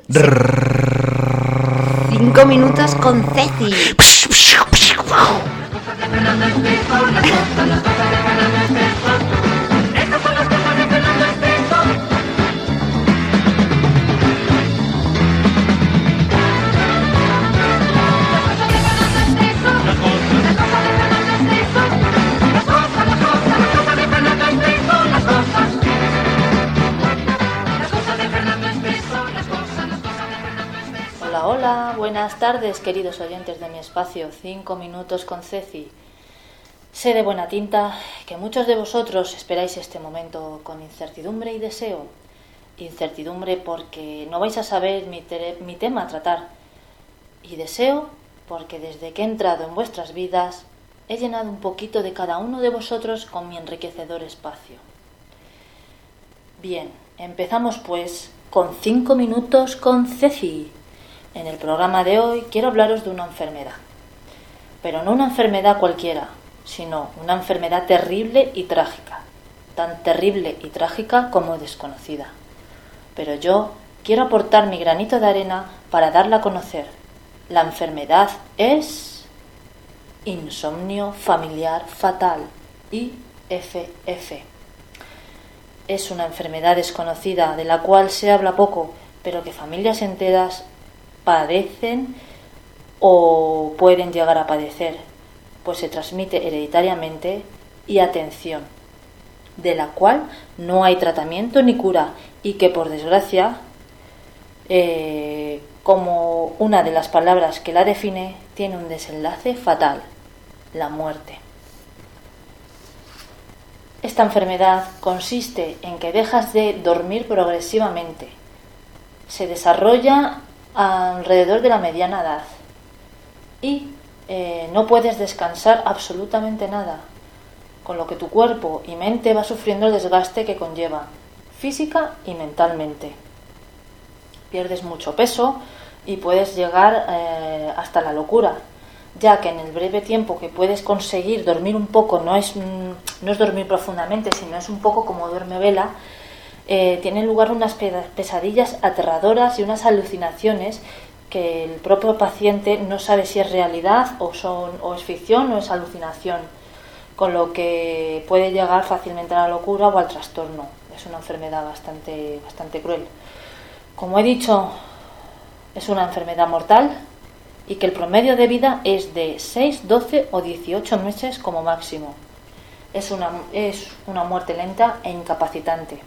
5 minutos con Ceci. Hola, buenas tardes, queridos oyentes de mi espacio 5 minutos con Ceci. Sé de buena tinta que muchos de vosotros esperáis este momento con incertidumbre y deseo. Incertidumbre porque no vais a saber mi tema a tratar. Y deseo porque desde que he entrado en vuestras vidas he llenado un poquito de cada uno de vosotros con mi enriquecedor espacio. Bien, empezamos pues con 5 minutos con Ceci. En el programa de hoy quiero hablaros de una enfermedad, pero no una enfermedad cualquiera, sino una enfermedad terrible y trágica, tan terrible y trágica como desconocida. Pero yo quiero aportar mi granito de arena para darla a conocer. La enfermedad es insomnio familiar fatal, IFF. Es una enfermedad desconocida de la cual se habla poco, pero que familias enteras padecen o pueden llegar a padecer, pues se transmite hereditariamente y, atención, de la cual no hay tratamiento ni cura y que, por desgracia, como una de las palabras que la define, tiene un desenlace fatal, la muerte. Esta enfermedad consiste en que dejas de dormir progresivamente. Se desarrolla alrededor de la mediana edad y no puedes descansar absolutamente nada, con lo que tu cuerpo y mente va sufriendo el desgaste que conlleva, física y mentalmente. Pierdes mucho peso y puedes llegar hasta la locura, ya que en el breve tiempo que puedes conseguir dormir un poco, no es dormir profundamente, sino es un poco como duerme vela. Tienen lugar unas pesadillas aterradoras y unas alucinaciones que el propio paciente no sabe si es realidad o es ficción o es alucinación, con lo que puede llegar fácilmente a la locura o al trastorno. Es una enfermedad bastante cruel. Como he dicho, es una enfermedad mortal y que el promedio de vida es de 6, 12 o 18 meses como máximo. Es una muerte lenta e incapacitante.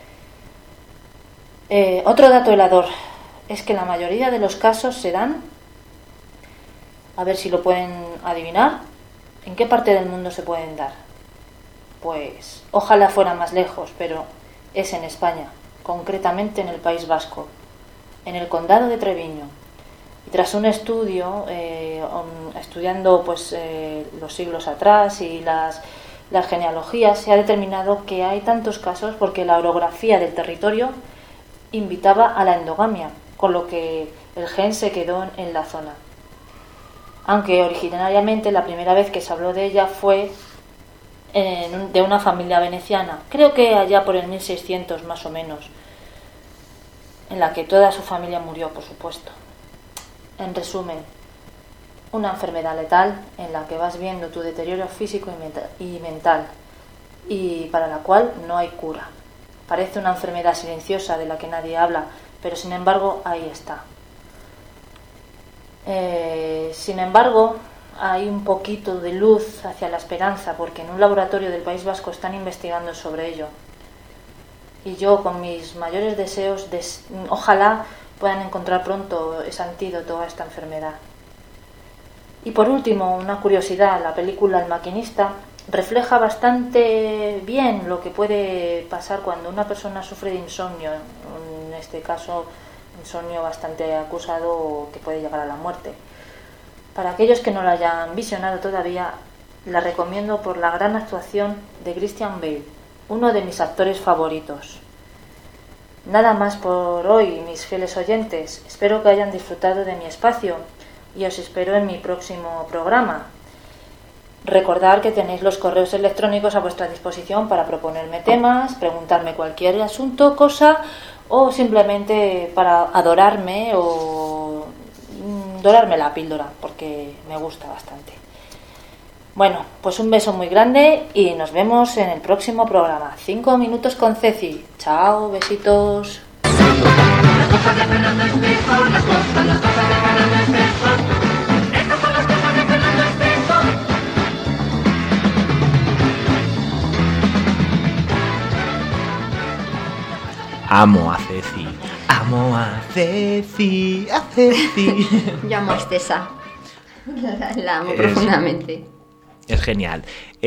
Otro dato helador es que la mayoría de los casos se dan, a ver si lo pueden adivinar, ¿en qué parte del mundo se pueden dar? Pues ojalá fuera más lejos, pero es en España, concretamente en el País Vasco, en el condado de Treviño. Y tras un estudio, estudiando pues los siglos atrás y las genealogías, se ha determinado que hay tantos casos porque la orografía del territorio invitaba a la endogamia, con lo que el gen se quedó en la zona. Aunque originariamente la primera vez que se habló de ella fue de una familia veneciana, creo que allá por el 1600 más o menos, en la que toda su familia murió, por supuesto. En resumen, una enfermedad letal en la que vas viendo tu deterioro físico y mental y para la cual no hay cura. Parece una enfermedad silenciosa de la que nadie habla, pero sin embargo ahí está. Sin embargo, hay un poquito de luz hacia la esperanza, porque en un laboratorio del País Vasco están investigando sobre ello. Y yo, con mis mayores deseos, ojalá puedan encontrar pronto ese antídoto a esta enfermedad. Y por último, una curiosidad, la película El maquinista refleja bastante bien lo que puede pasar cuando una persona sufre de insomnio, en este caso insomnio bastante acusado que puede llegar a la muerte. Para aquellos que no la hayan visionado todavía, la recomiendo por la gran actuación de Christian Bale, uno de mis actores favoritos. Nada más por hoy, mis fieles oyentes. Espero que hayan disfrutado de mi espacio y os espero en mi próximo programa. Recordad que tenéis los correos electrónicos a vuestra disposición para proponerme temas, preguntarme cualquier asunto, cosa, o simplemente para adorarme o dorarme la píldora, porque me gusta bastante. Bueno, pues un beso muy grande y nos vemos en el próximo programa. 5 minutos con Ceci. Chao, besitos. Amo a Ceci. Amo a Ceci. A Ceci. Yo amo a Estesa. La amo profundamente. Es genial.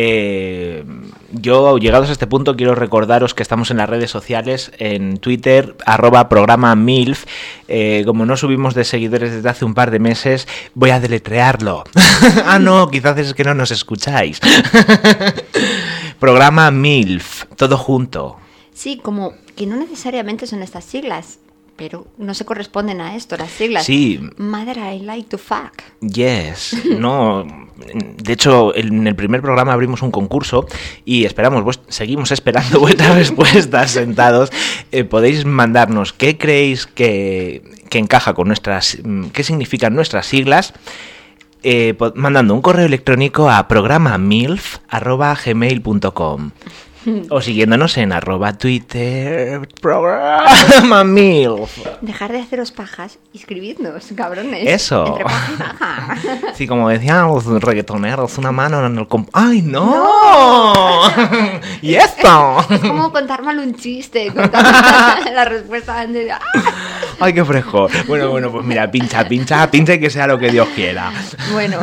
Yo, llegados a este punto, quiero recordaros que estamos en las redes sociales, en Twitter, @programa MILF. Como no subimos de seguidores desde hace un par de meses, voy a deletrearlo. Ah, no, quizás es que no nos escucháis. Programa MILF, todo junto. Sí, como que no necesariamente son estas siglas, pero no se corresponden a esto, las siglas. Sí. Mother, I like to fuck. Yes. No. De hecho, en el primer programa abrimos un concurso y seguimos esperando vuestras respuestas sentados. Podéis mandarnos qué creéis que encaja con qué significan nuestras siglas, mandando un correo electrónico a programamilf@gmail.com. O siguiéndonos en @Twitter programa MILF. Dejar de haceros pajas y escribidnos, cabrones. Eso. Entre paja y paja. Sí, como decían los reggaetoneros, una mano en el ¡ay, no! ¿Y esto? Es como contar mal un chiste, contar la respuesta de... ¡Ay, qué fresco! Bueno, pues mira, pincha y que sea lo que Dios quiera. Bueno,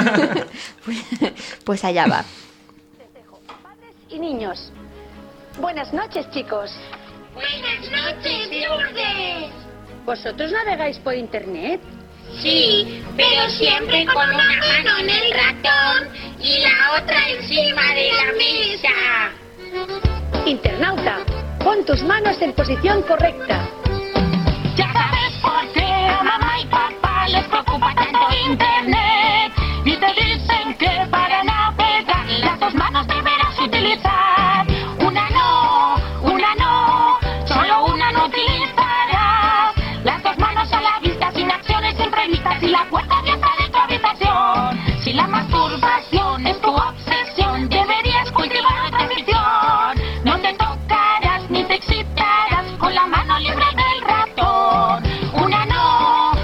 pues allá va. Y niños. Buenas noches, chicos. Buenas noches, Lourdes. ¿Vosotros navegáis por internet? Sí, pero siempre con una mano en el ratón y la otra encima de la mesa. Internauta, pon tus manos en posición correcta. Ya sabes por qué a mamá y papá les preocupa tanto internet y te dicen que para navegar las dos manos deberás utilizar. Una no, solo una no utilizarás. Las dos manos a la vista, sin acciones imprevistas y la puerta abierta de tu habitación. Si la masturbación es tu obsesión, deberías cultivar otra afición. No te tocarás ni te excitarás con la mano libre del ratón. Una no,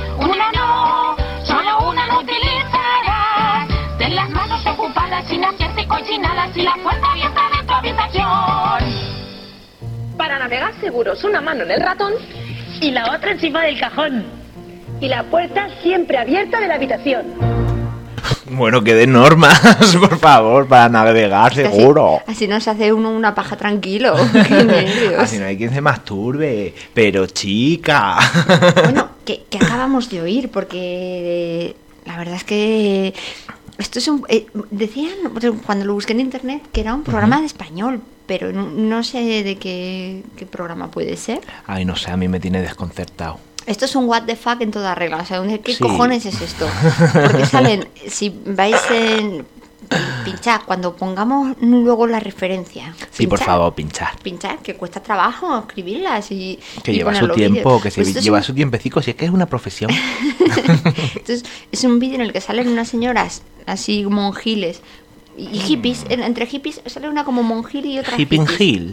solo una no utilizarás. Ten las manos ocupadas sin hacerte cochinadas y la puerta abierta de tu habitación. Para navegar seguros, una mano en el ratón y la otra encima del cajón. Y la puerta siempre abierta de la habitación. Bueno, que de normas, por favor, para navegar seguro. Así no se hace uno una paja tranquilo. Qué nervios. Así no hay quien se masturbe. Pero chica. Bueno, que acabamos de oír, porque la verdad es que esto es un... decían, cuando lo busqué en internet, que era un programa de español, pero no sé de qué programa puede ser. Ay, no sé, a mí me tiene desconcertado. Esto es un what the fuck en toda regla. O sea, ¿qué cojones es esto? Porque salen, si vais en... Pinchad, cuando pongamos luego la referencia. Sí, por favor, pinchar. Pinchar, que cuesta trabajo escribirlas y que lleva su tiempo, que se lleva su tiempecico, si es que es una profesión. Entonces, es un vídeo en el que salen unas señoras así monjiles y hippies, entre hippies sale una como monjil y otra hippie.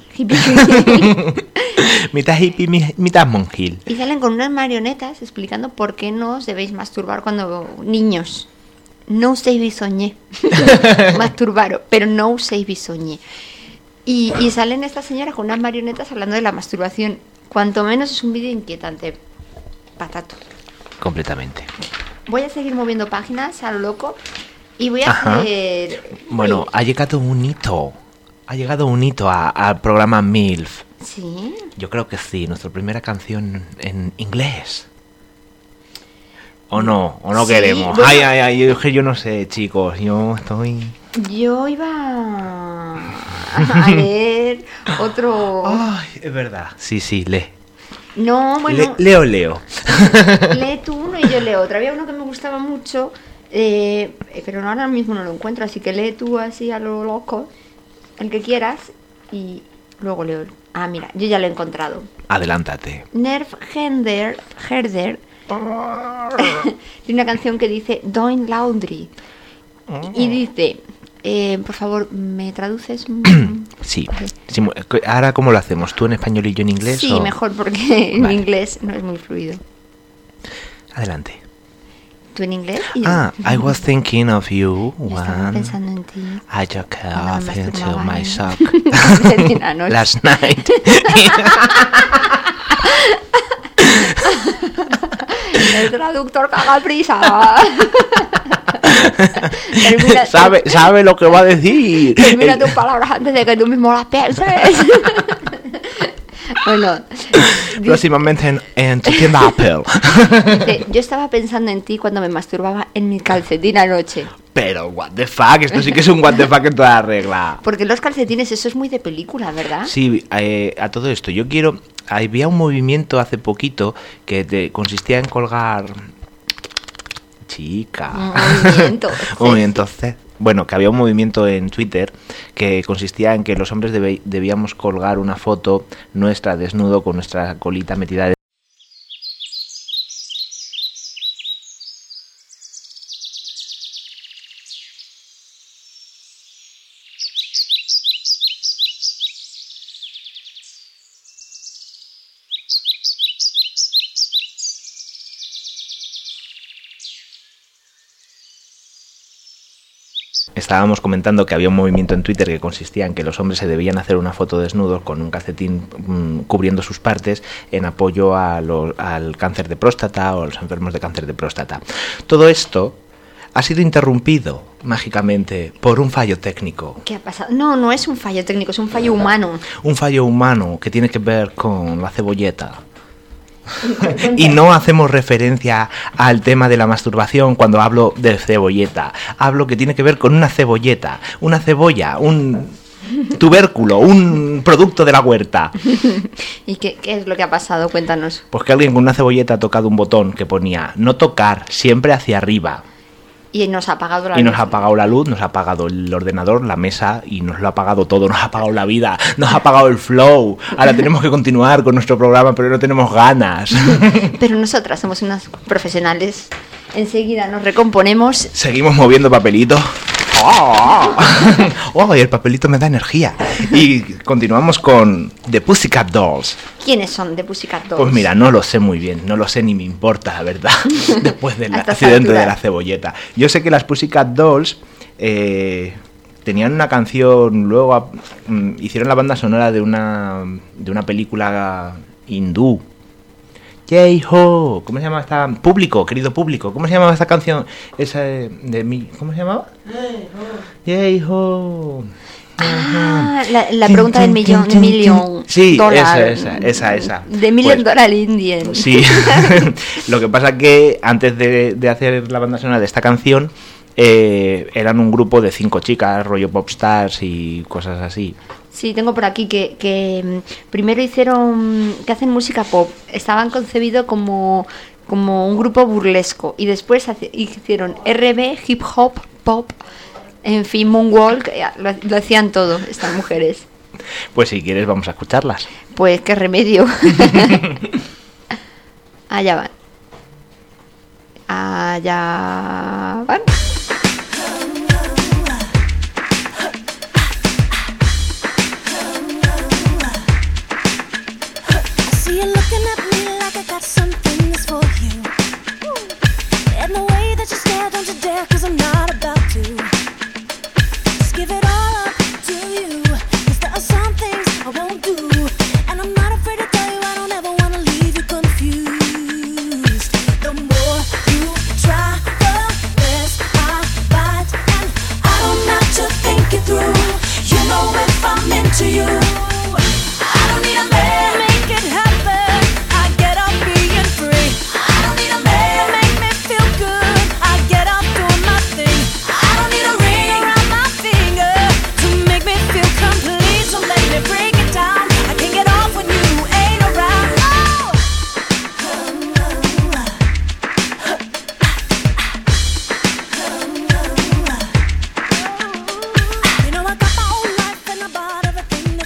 Mitad hippie, mitad monjil. Y salen con unas marionetas explicando por qué no os debéis masturbar cuando niños. No uséis bisoñé. Masturbaros, pero no uséis bisoñé. Y salen estas señoras con unas marionetas hablando de la masturbación. Cuanto menos es un vídeo inquietante. Patato. Completamente. voy a seguir moviendo páginas a lo loco y voy a Ajá. hacer... Bueno, ha llegado un hito. Ha llegado un hito al programa MILF. ¿Sí? Yo creo que sí, nuestra primera canción en inglés. ¿O no? ¿O no Sí, queremos? bueno. Ay, es que yo no sé, chicos. Yo estoy... Yo iba a leer otro... Ay, es verdad. Sí, lee. No, bueno, Leo. lee tú uno y yo leo otro. Había uno que me gustaba mucho, pero ahora mismo no lo encuentro, así que lee tú así a lo loco, el que quieras, y luego leo. Ah, mira, yo ya lo he encontrado. Adelántate. Nerf Herder tiene una canción que dice Doing Laundry y dice, por favor, ¿me traduces? Sí. Ahora, ¿cómo lo hacemos? ¿Tú en español y yo en inglés? Sí, o...? mejor, porque en Vale. inglés no es muy fluido. Adelante. ¿Tú en inglés? Y- I was thinking of you Estaba when pensando en ti. I jerked Cuando off me into masturbaba my en- sock en la noche. last night. El traductor caga prisa. Termina, ¿Sabe lo que va a decir? termina tus palabras antes de que tú mismo las pienses. Bueno, Próximamente en tu tienda Apple. dice, yo estaba pensando en ti cuando me masturbaba en mi calcetín anoche. Pero, what the fuck, esto sí que es un what the fuck en toda regla. Porque los calcetines, eso es muy de película, ¿verdad? Sí, a todo esto, yo quiero... Había un movimiento hace poquito que consistía en colgar... Chica. Movimiento. Un movimiento C. Bueno, que había un movimiento en Twitter que consistía en que los hombres debíamos colgar una foto nuestra desnudo con nuestra colita metida de... Estábamos comentando que había un movimiento en Twitter que consistía en que los hombres se debían hacer una foto desnudos con un calcetín cubriendo sus partes en apoyo al cáncer de próstata o a los enfermos de cáncer de próstata. Todo esto ha sido interrumpido mágicamente por un fallo técnico. ¿Qué ha pasado? No, no es un fallo técnico, es un fallo humano. Un fallo humano que tiene que ver con la cebolleta. Y no hacemos referencia al tema de la masturbación cuando hablo de cebolleta. Hablo que tiene que ver con una cebolleta, una cebolla, un tubérculo, un producto de la huerta. ¿Y qué es lo que ha pasado? Cuéntanos. Pues que alguien con una cebolleta ha tocado un botón que ponía no tocar, siempre hacia arriba. Y nos ha apagado la Y nos luz. ha apagado la luz, nos ha apagado el ordenador, la mesa y nos lo ha apagado todo, nos ha apagado la vida, nos ha apagado el flow. Ahora tenemos que continuar con nuestro programa, pero no tenemos ganas. Pero nosotras somos unas profesionales. Enseguida nos recomponemos. Seguimos moviendo papelito. ¡Oh! Y el papelito me da energía. Y continuamos con The Pussycat Dolls. ¿Quiénes son de Pussycat Dolls? Pues mira, no lo sé muy bien, no lo sé ni me importa, la verdad, después del A estas accidente de alturas. la cebolleta. Yo sé que las Pussycat Dolls tenían una canción, luego hicieron la banda sonora de una película hindú. Yay-ho, ¿cómo se llama esta? Público, querido público, ¿cómo se llamaba esta canción? Esa de mi, ¿cómo se llamaba? Yay-ho. Ah, la pregunta del millón Sí, dólar. esa. De Million Pues, Dollar Indian. sí. Lo que pasa que antes de hacer la banda sonora de esta canción eran un grupo de 5 chicas, rollo popstars y cosas así. Sí, tengo por aquí que primero hicieron, que hacen música pop. Estaban concebidos como un grupo burlesco y después hicieron RB, hip hop, pop, en fin, moonwalk, lo hacían todo estas mujeres. Pues si quieres vamos a escucharlas. Pues qué remedio. Allá van. Allá van. See you looking at me like I got something that's for you. And the way that you stare, don't you dare, 'cause I'm not about to. Just give it all up to you, 'cause there are some things I won't do. And I'm not afraid to tell you I don't ever wanna leave you confused. The more you try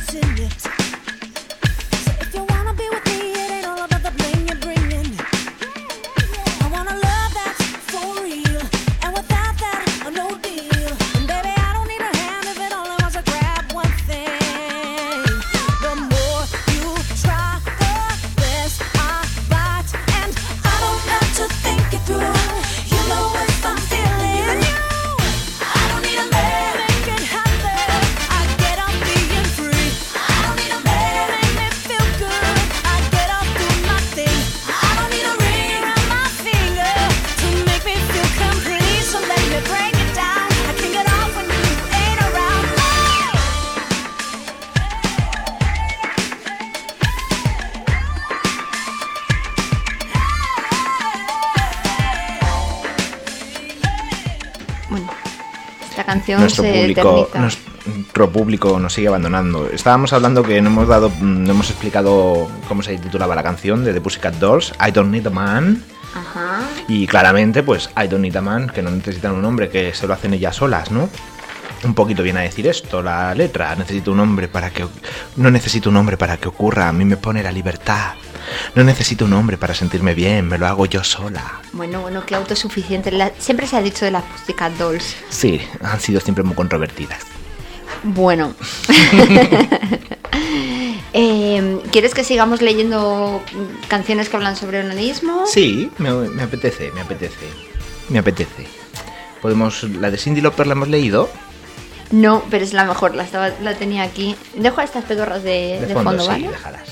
what's in it. So if you wanna be with me, it ain't all about the bling you're bringing. I wanna love that's for real, and without that, I'm no deal. And baby, I don't need a hand if it only wants to grab one thing. The more you try, the less I bite, and I don't have to think it through. You know if I'm feeling you, I don't need a man make it happen. I get up being free. I don't need a man make me feel good. I get up do my thing. I don't need a ring around my finger to make me feel complete. So let me break it down. I can get off when you ain't around. Bueno, esta canción se eterniza. Nuestro público nos sigue abandonando. Estábamos hablando que no hemos explicado cómo se titulaba la canción de The Pussycat Dolls, I Don't Need a Man. Ajá. Y claramente, pues, I Don't Need a Man, que no necesitan un hombre, que se lo hacen ellas solas, ¿no? Un poquito viene a decir esto, la letra. No necesito un hombre para que ocurra, a mí me pone la libertad. No necesito un hombre para sentirme bien, me lo hago yo sola. Bueno, qué autosuficiente. Siempre se ha dicho de las Pussycat Dolls. Sí, han sido siempre muy controvertidas. Bueno. ¿Quieres que sigamos leyendo canciones que hablan sobre onanismo? Sí, me apetece. Podemos, la de Cyndi Lauper la hemos leído. No, pero es la mejor, la tenía aquí. Dejo a estas pedorras de fondo, ¿vale? Sí, déjalas.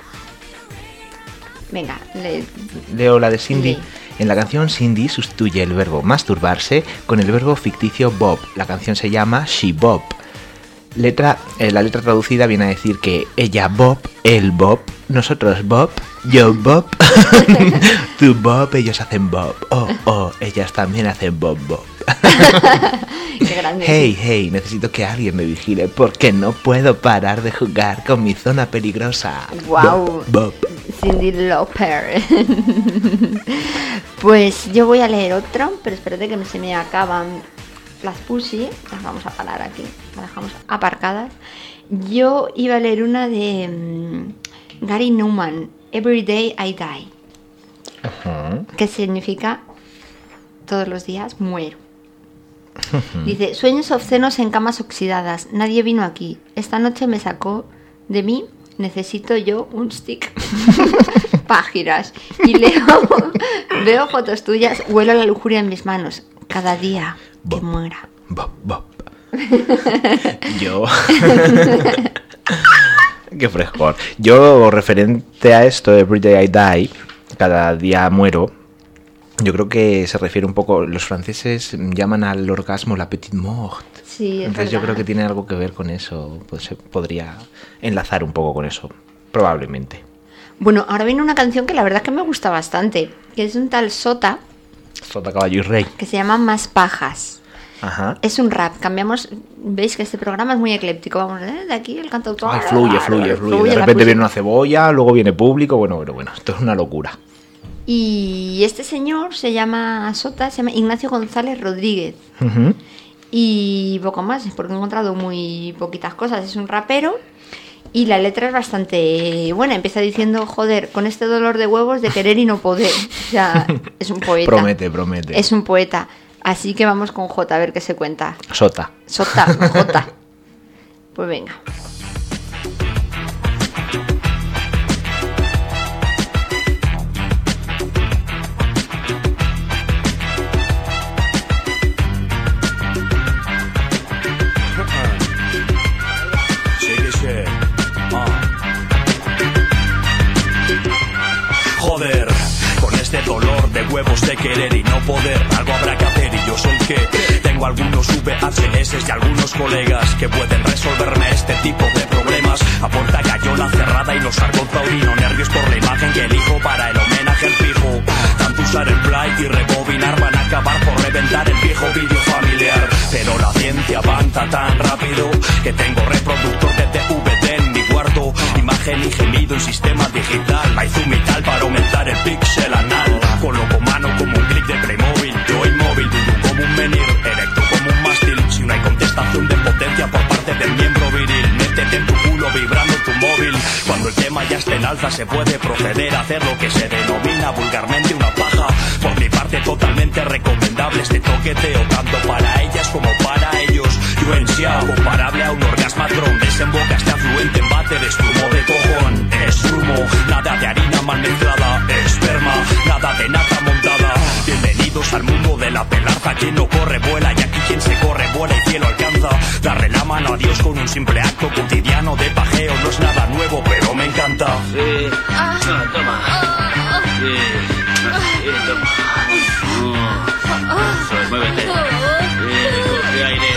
Venga, leo la de Cyndi. Sí. En la canción Cyndi sustituye el verbo masturbarse con el verbo ficticio bob. La canción se llama She Bob. La letra traducida viene a decir que ella Bob, él Bob, nosotros Bob, yo Bob, tú Bob, ellos hacen Bob, ellas también hacen Bob. Qué grande. Hey, necesito que alguien me vigile porque no puedo parar de jugar con mi zona peligrosa. Wow. Bob. Cyndi Lauper. Pues yo voy a leer otro, pero espérate que se me acaban las Pussy. Las vamos a parar aquí, las dejamos aparcadas. Yo iba a leer una de Gary Numan, Every Day I Die. Uh-huh. Que significa todos los días muero. Dice, sueños obscenos en camas oxidadas. Nadie vino aquí. Esta noche me sacó de mí. Necesito yo un stick. Páginas. Y veo fotos tuyas. Huelo la lujuria en mis manos. Cada día que muera. Bob. Yo... Qué frescor. Yo, referente a esto, Every Day I Die, cada día muero, yo creo que se refiere un poco, los franceses llaman al orgasmo la petite mort. Sí, entonces yo creo que tiene algo que ver con eso, pues se podría enlazar un poco con eso, probablemente. Bueno, ahora viene una canción que la verdad es que me gusta bastante, que es un tal Sota, Caballo y Rey, que se llama Más Pajas. Ajá. Es un rap, cambiamos, veis que este programa es muy ecléptico, vamos, de aquí el cantautor. Ay, fluye. De repente viene una cebolla, luego viene público, bueno, esto es una locura. Y este señor se llama Sota, se llama Ignacio González Rodríguez. Uh-huh. Y poco más, porque he encontrado muy poquitas cosas. Es un rapero y la letra es bastante buena. Empieza diciendo, joder, con este dolor de huevos de querer y no poder. O sea, es un poeta. Promete. Es un poeta. Así que vamos con J, a ver qué se cuenta. Sota, J. Pues venga. Joder, con este dolor de huevos de querer y no poder, algo habrá que hacer y yo soy el que tengo algunos VHS y algunos colegas que pueden resolverme este tipo de problemas. A puerta gallola cerrada y los arcos taurino, nervios por la imagen que elijo para el homenaje al fijo. Tanto usar el play y rebobinar van a acabar por reventar el viejo vídeo familiar. Pero la ciencia avanza tan rápido que tengo reproductor de DVD en mi cuarto, imagen y gemido y sistema digital, Maizum y tal para aumentar el pixel anal. Coloco mano como un clic de Playmobil, yo inmóvil, duro como un menir, erecto como un mástil. Si no hay contestación de potencia por parte del miembro viril, métete en tu culo vibra el tema ya está en alza, se puede proceder a hacer lo que se denomina vulgarmente una paja. Por mi parte totalmente recomendable este toqueteo, tanto para ellas como para ellos. Yo en sí comparable a un orgasmatrón, desemboca este afluente en váter, es zumo de cojón, es humo, nada de harina mal mezclada, esperma, nada de nata montada. Bienvenidos al mundo de la pelarza, quien no corre vuela y aquí quien se corre vuela y cielo alcanza. Darle la mano a Dios con un simple acto cotidiano de pajeo no es nada nuevo, pero me encanta. Toma. Toma. Muévete. Coge aire.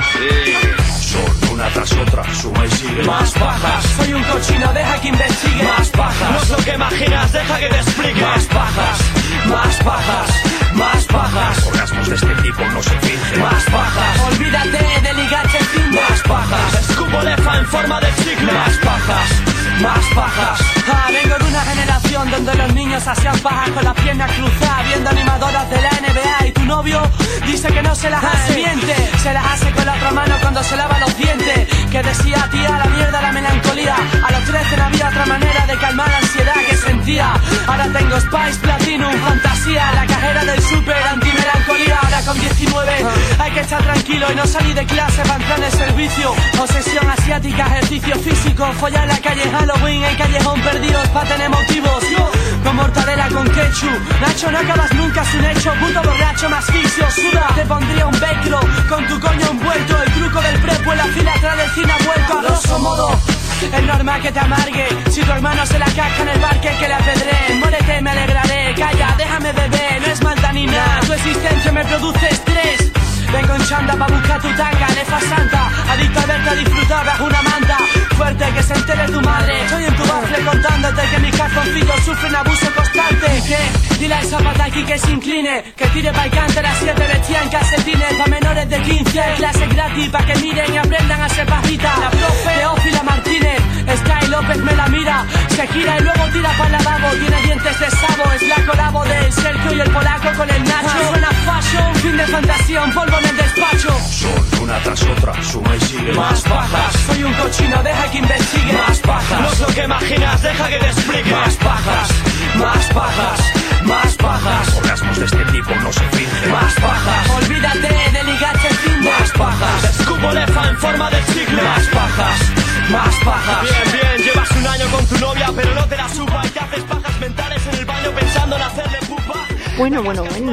Son una tras otra, suma y sigue. Más pajas, soy un cochino, deja que investigue. Más pajas, no es lo que imaginas, deja que te explique. Más pajas, más pajas, más pajas. Orgasmos de este tipo no se fingen. Más pajas, olvídate de ligarte el fin. Más pajas, escupo lefa en forma de chicle. Más pajas, más pajas. Vengo de una generación donde los niños hacían pajas con las piernas cruzadas, viendo animadoras de la NBA, y tu novio dice que no se las hace. Miente, se las hace con la otra mano cuando se lava los dientes. Que decía, tía, la mierda, la melancolía. A los 13 no había otra manera de calmar la ansiedad que sentía. Ahora tengo Spice, Platinum, fantasía, la cajera del súper, antimelancolía. Ahora con 19 hay que estar tranquilo y no salir de clase para entrar en el servicio. Obsesión asiática, ejercicio físico, follar en la calle Halloween, en callejón perdidos pa' tener motivos. Con mortadela, con ketchup. Nacho, no acabas nunca, es un hecho. Puto borracho, más fisio, suda. Te pondría un becro con tu coño envuelto. El truco del prepo en la fila atrás del cine vuelco. A grosso modo, es normal que te amargue. Si tu hermano se la casca en el parque, que le apedré. Muérete, me alegraré. Calla, déjame beber, no es maldad ni nada. Tu existencia me produce estrés. Vengo en chanda pa' buscar tu tanga, lefa santa. Adicto a verte a disfrutar bajo una manta. Fuerte, que se entere tu madre. Estoy en tu bafle contándote que mis calzoncillos sufren abuso constante. ¿Y qué? Dile a esa pata aquí que se incline, que tire pa'l cante a las 7 vestida en calcetines. Pa' menores de 15, clase gratis pa' que miren y aprendan a ser pajita. La profe Teófila Martínez, Sky López me la mira, se gira y luego tira pa'l lavabo. Tiene dientes de sabo, es la colabo del Sergio y el polaco con el Nacho. Suena fashion, fin de fantasía, un polvo en el despacho. Son una tras otra, suma y sigue. Más pajas, soy un cochino, deja que investigue. Más pajas, no es lo que imaginas, deja que te explique. Más pajas, más pajas, más pajas. Orgasmos de este tipo no se fingen. Más pajas, olvídate de ligarte el fin. Más pajas, escupo lefa en forma de chicle. Más pajas, más pajas. Bien, bien, llevas un año con tu novia pero no te la supa. Y te haces pajas mentales en el baño pensando en hacerle pupa. Bueno.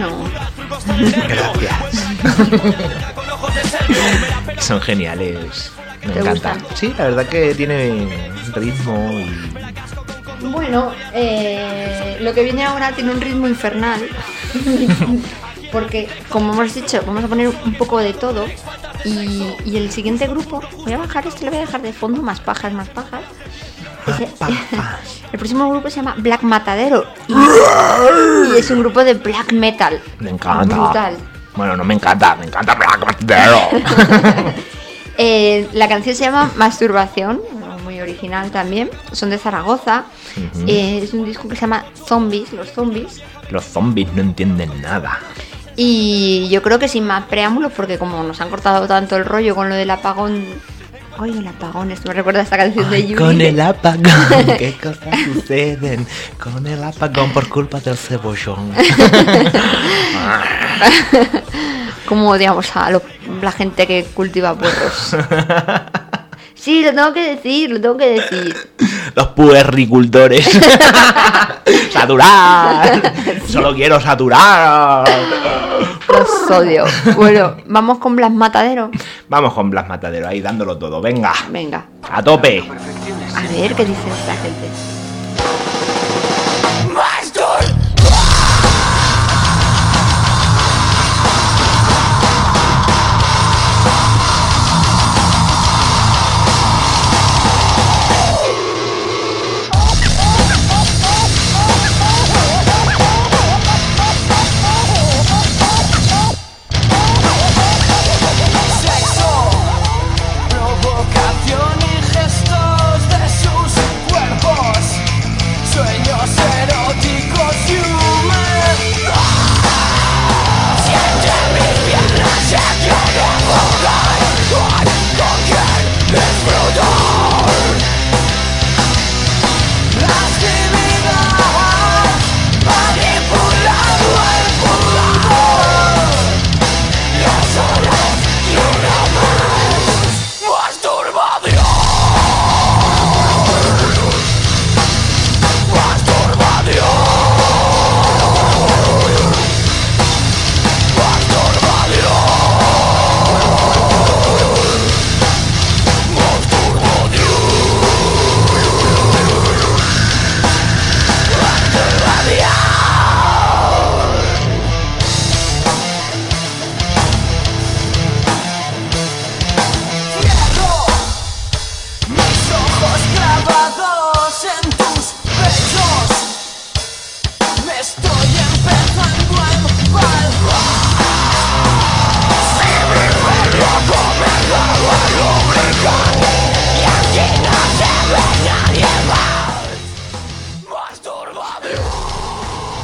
Gracias. Son geniales. Me encanta. Sí, la verdad que tiene ritmo y... Bueno, lo que viene ahora tiene un ritmo infernal. Porque, como hemos dicho, vamos a poner un poco de todo. Y el siguiente grupo, voy a bajar esto, le voy a dejar de fondo, más pajas. El próximo grupo se llama Black Matadero y es un grupo de black metal. Me encanta. Brutal. Bueno, no me encanta, me encanta Black Matadero. La canción se llama Masturbación, muy original también. Son de Zaragoza. Es un disco que se llama Zombies, los zombies. Los zombies no entienden nada. Y yo creo que sin más preámbulos, porque como nos han cortado tanto el rollo con lo del apagón. Ay, el apagón, esto me recuerda a esta canción de Yuri. Con el apagón, qué cosas suceden. Con el apagón por culpa del cebollón. Como odiamos a la gente que cultiva puerros. Sí, lo tengo que decir. Los puerricultores. ¡Saturar! Solo quiero saturar. Los odio. Bueno, vamos con Blas Matadero. Vamos con Blas Matadero, ahí dándolo todo. Venga. A tope. A ver qué dice esta gente. Provocación y gestos de sus cuerpos.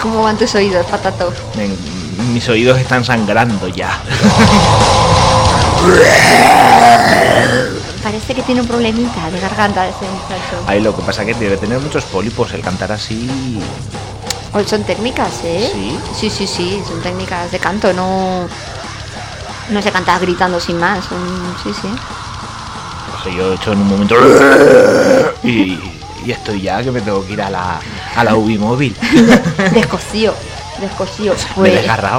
¿Cómo van tus oídos, Patato? Mis oídos están sangrando ya. Parece que tiene un problemita de garganta ese muchacho. Ay, lo que pasa es que debe tener muchos pólipos el cantar así. Pues son técnicas, ¿eh? ¿Sí? Sí, son técnicas de canto, no se canta gritando sin más. Sí. O sea, yo he hecho en un momento y estoy ya que me tengo que ir a la UBI móvil. Descosío. Me he desgarrado.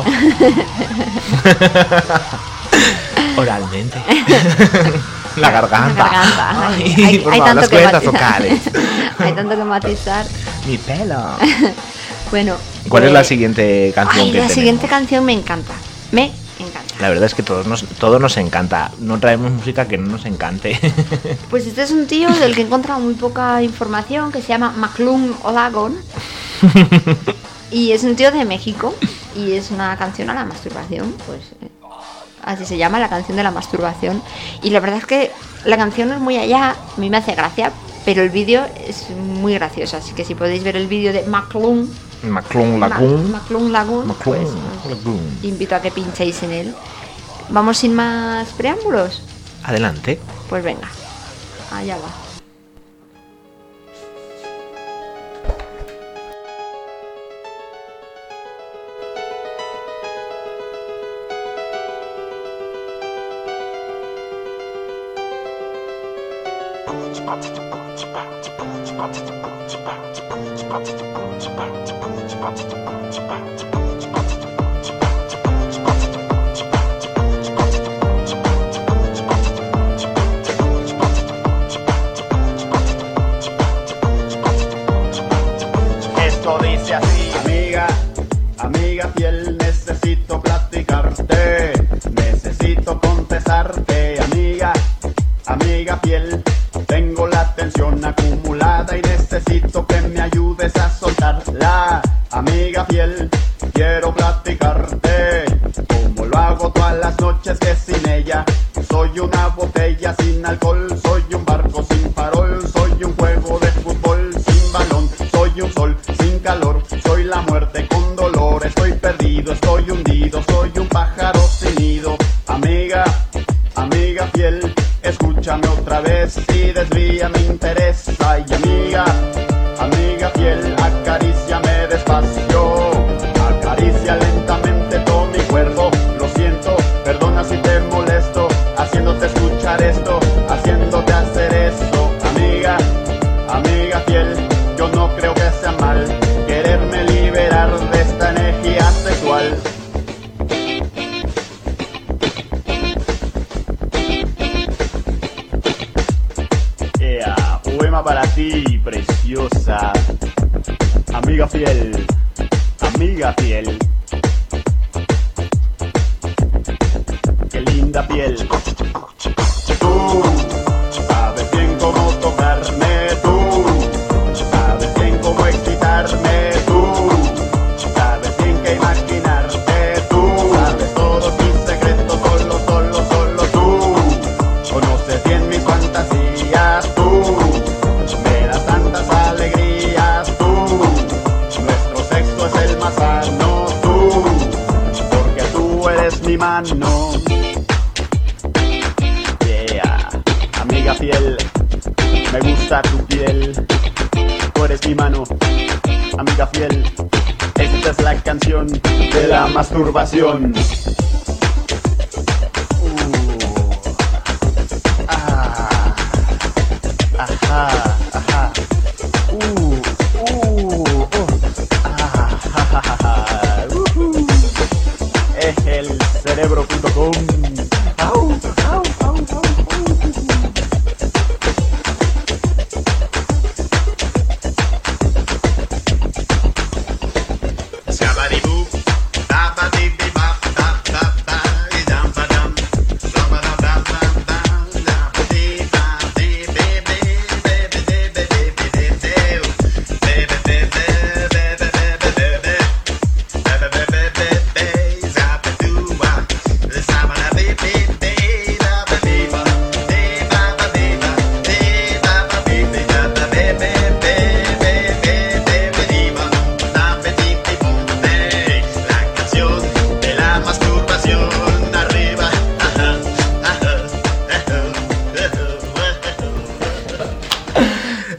Oralmente. La garganta. Hay tanto que matizar. Hay tanto que matizar. Mi pelo. Bueno. ¿Cuál es la siguiente canción que tenemos? La siguiente canción me encanta. La verdad es que todo nos encanta. No traemos música que no nos encante. Pues este es un tío del que he encontrado muy poca información, que se llama McClung Olagon. Y es un tío de México. Y es una canción a la masturbación. Pues así se llama, la canción de la masturbación. Y la verdad es que la canción no es muy allá. A mí me hace gracia. Pero el vídeo es muy gracioso. Así que si podéis ver el vídeo de McClung Lagoon, pues invito a que pinchéis en él. ¿Vamos sin más preámbulos? Adelante. Pues venga, allá va. Esto dice así: amiga fiel, necesito platicarte, necesito confesarte, amiga fiel, tengo la tensión acumulada y necesito que me ayudes a soltarla. Amiga fiel, quiero platicarte, como lo hago todas las noches que sin ella soy una botella sin alcohol, soy un barco sin farol, soy un juego de fútbol sin balón, soy un sol sin calor, soy la muerte con dolor, estoy perdido, estoy hundido, soy un pájaro sin nido. Amiga fiel, escúchame otra vez y desvía mi interés. Ay, amiga fiel, acaríciame despacio, acaricia lentamente todo mi cuerpo. Lo siento, perdona si te molesto, haciéndote escuchar esto, haciéndote hacer eso. Amiga fiel, yo no creo que sea mal quererme liberar de esta energía sexual. Poema para ti, preciosa. Amiga fiel. Qué linda piel. Tú sabes bien cómo tocarme. Tú sabes bien cómo excitarme. Tú sabes bien qué imaginarte. Tú sabes todos mis secretos. Solo tú conoces bien mis fantasías. Tú me das tantas alegrías. Tú, nuestro sexo es el más sano. Tú, porque tú eres mi mano. Yeah, amiga fiel, me gusta tu piel. Tú eres mi mano, amiga fiel. Esta es la canción de la masturbación. Ajá. Es el cerebro.com. Sabadiboo, babadibibab, bab, bab.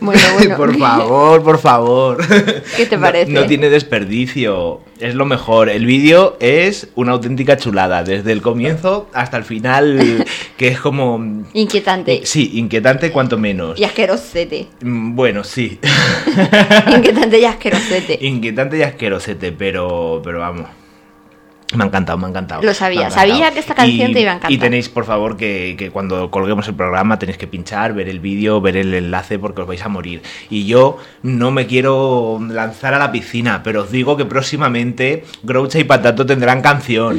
Bueno. Por favor. ¿Qué te parece? No tiene desperdicio. Es lo mejor. El vídeo es una auténtica chulada. Desde el comienzo hasta el final, que es como... Inquietante. Sí, inquietante cuanto menos. Y asquerosete. Bueno, sí. Inquietante y asquerosete. Inquietante y asquerosete, pero vamos. Me ha encantado. Lo sabía, sabía que esta canción te iba a encantar. Y tenéis, por favor, que cuando colguemos el programa tenéis que pinchar, ver el vídeo, ver el enlace, porque os vais a morir. Y yo no me quiero lanzar a la piscina, pero os digo que próximamente Groucha y Patato tendrán canción.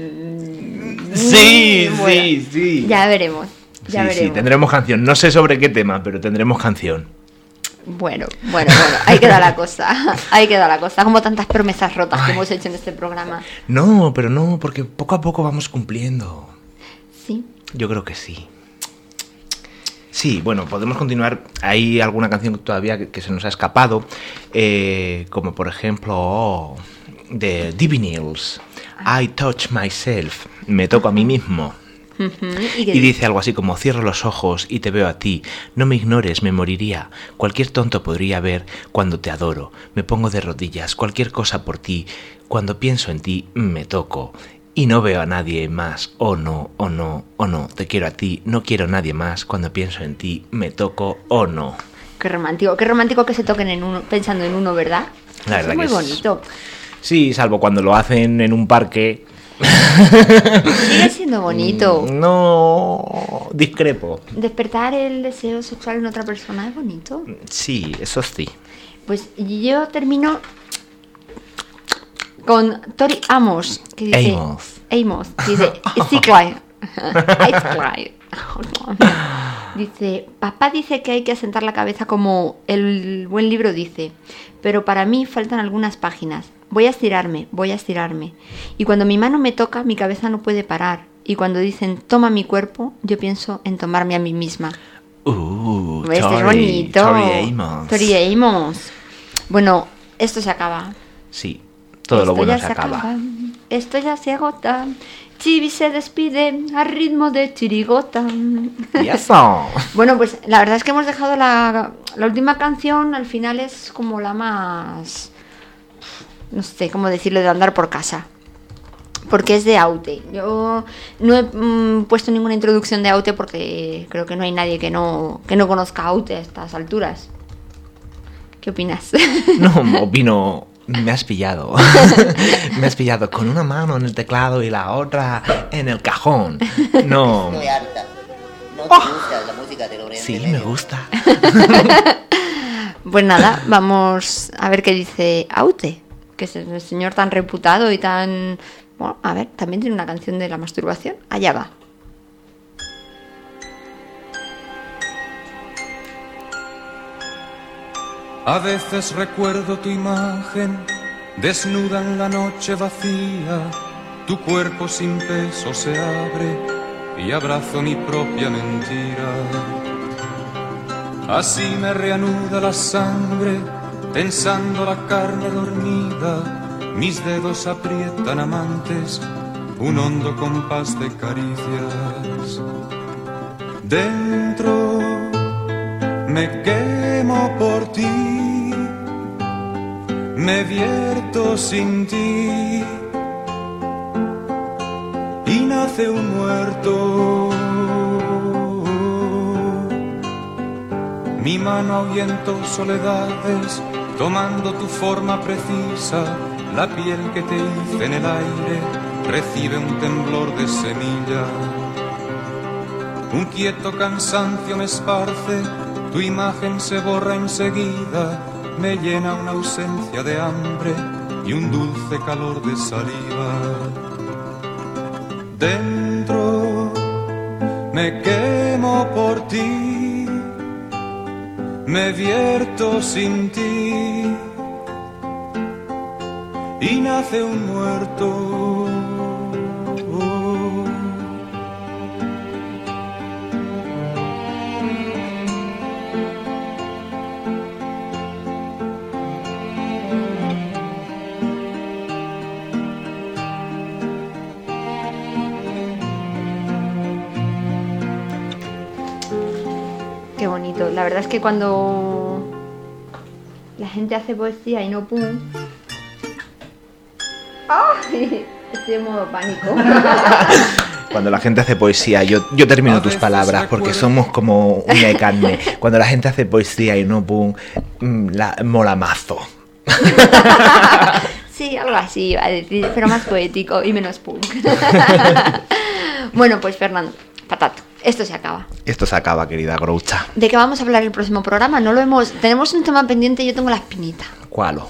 Sí. Ya veremos. Sí, tendremos canción. No sé sobre qué tema, pero tendremos canción. Bueno, ahí queda la cosa, como tantas promesas rotas que hemos hecho en este programa. No, pero no, porque poco a poco vamos cumpliendo. Sí. Yo creo que sí. Sí, bueno, podemos continuar. Hay alguna canción todavía que se nos ha escapado, como por ejemplo de Divinyls, I Touch Myself, me toco a mí mismo. Y dice algo así como: cierro los ojos y te veo a ti, no me ignores, me moriría, cualquier tonto podría ver cuando te adoro, me pongo de rodillas, cualquier cosa por ti, cuando pienso en ti me toco y no veo a nadie más, oh no, te quiero a ti, no quiero a nadie más, cuando pienso en ti me toco, oh no. Qué romántico que se toquen en uno, pensando en uno, ¿verdad? La verdad es muy que bonito. Sí, salvo cuando lo hacen en un parque. Sigue siendo bonito. No, discrepo. Despertar el deseo sexual en otra persona es bonito. Sí, eso sí. Pues yo termino con Tori Amos, que dice... Amos, dice... Dice, papá dice que hay que asentar la cabeza como el buen libro dice, pero para mí faltan algunas páginas. Voy a estirarme. Y cuando mi mano me toca, mi cabeza no puede parar. Y cuando dicen, toma mi cuerpo, yo pienso en tomarme a mí misma. Este es bonito. Tori Amos. Bueno, esto se acaba. Sí, todo lo bueno se acaba. Esto ya se agota. Chibi se despide al ritmo de chirigota. ¿Y eso? Bueno, pues la verdad es que hemos dejado la última canción, al final es como la más... No sé cómo decirlo, de andar por casa. Porque es de Aute. Yo no he puesto ninguna introducción de Aute porque creo que no hay nadie que no conozca Aute a estas alturas. ¿Qué opinas? No, opino... Me has pillado. Me has pillado con una mano en el teclado y la otra en el cajón. No. Estoy harta. ¿No te gusta la música de Oriente Sí, Medio? me gusta. Pues nada, vamos a ver qué dice Aute, que es el señor tan reputado y tan... Bueno, a ver, también tiene una canción de la masturbación. Allá va. A veces recuerdo tu imagen, desnuda en la noche vacía, tu cuerpo sin peso se abre y abrazo mi propia mentira. Así me reanuda la sangre, tensando la carne dormida, mis dedos aprietan amantes, un hondo compás de caricias. Dentro me quemo por ti, me vierto sin ti y nace un muerto. Mi mano ahuyentó soledades, tomando tu forma precisa, la piel que te hice en el aire recibe un temblor de semilla. Un quieto cansancio me esparce, tu imagen se borra enseguida, me llena una ausencia de hambre y un dulce calor de saliva. Dentro me quemo por ti, me vierto sin ti y nace un muerto. bonito. La verdad es que cuando la gente hace poesía y no pum... ¡Ay! Estoy en modo pánico. Cuando la gente hace poesía, yo termino tus palabras porque somos como uña y carne. Cuando la gente hace poesía y no pum, mola mazo. Sí, algo así iba a decir, pero más poético y menos punk. Bueno, pues Fernando, patato, esto se acaba. Esto se acaba, querida Groucha. ¿De qué vamos a hablar el próximo programa? Tenemos un tema pendiente y yo tengo la espinita. ¿Cuál?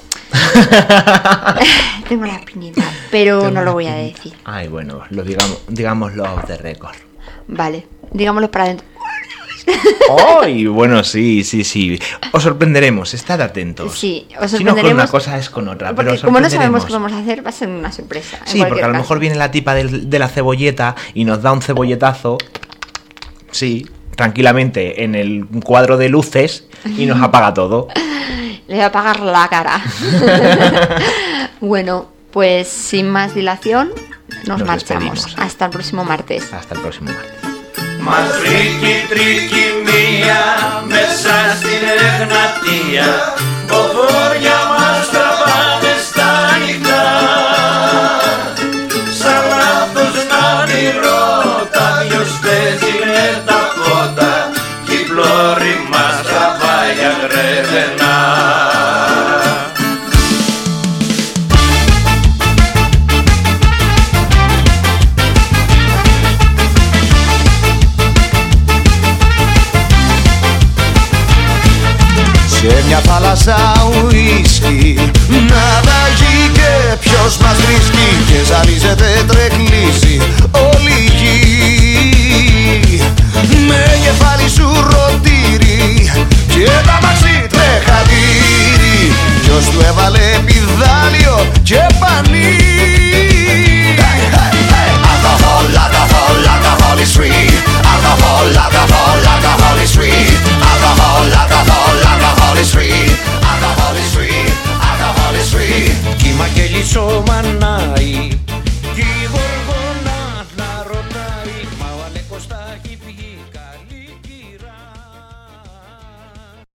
Tengo la espinita, pero no lo voy a decir. Ay, bueno, digámoslo off the record. Vale, digámoslo para adentro. ¡Ay! Bueno, sí. Os sorprenderemos, estad atentos. Sí, os sorprenderemos. Si no con una cosa es con otra, porque pero como no sabemos qué vamos a hacer, va a ser una sorpresa. Sí, porque a lo mejor viene la tipa de la cebolleta y nos da un cebolletazo, sí, tranquilamente en el cuadro de luces y nos apaga todo. Le voy a apagar la cara. Bueno, pues sin más dilación, nos marchamos. Despedimos. Hasta el próximo martes. Hasta el próximo martes. Μα τρίκι μία μέσα στην Εγνατία, ποφόρια μας τραβάνε στα νυχτά. Σαν λάθος να μυρώτα, ποιος παίζει με τα φώτα, κι η πλώρη μας τραβάει αγρεβενά. Σε μια θάλασσα ουίσκι να βαγεί και ποιος μας βρίσκει και ζαλίζεται τρεκλίζει όλη η γη. Με κεφάλι σου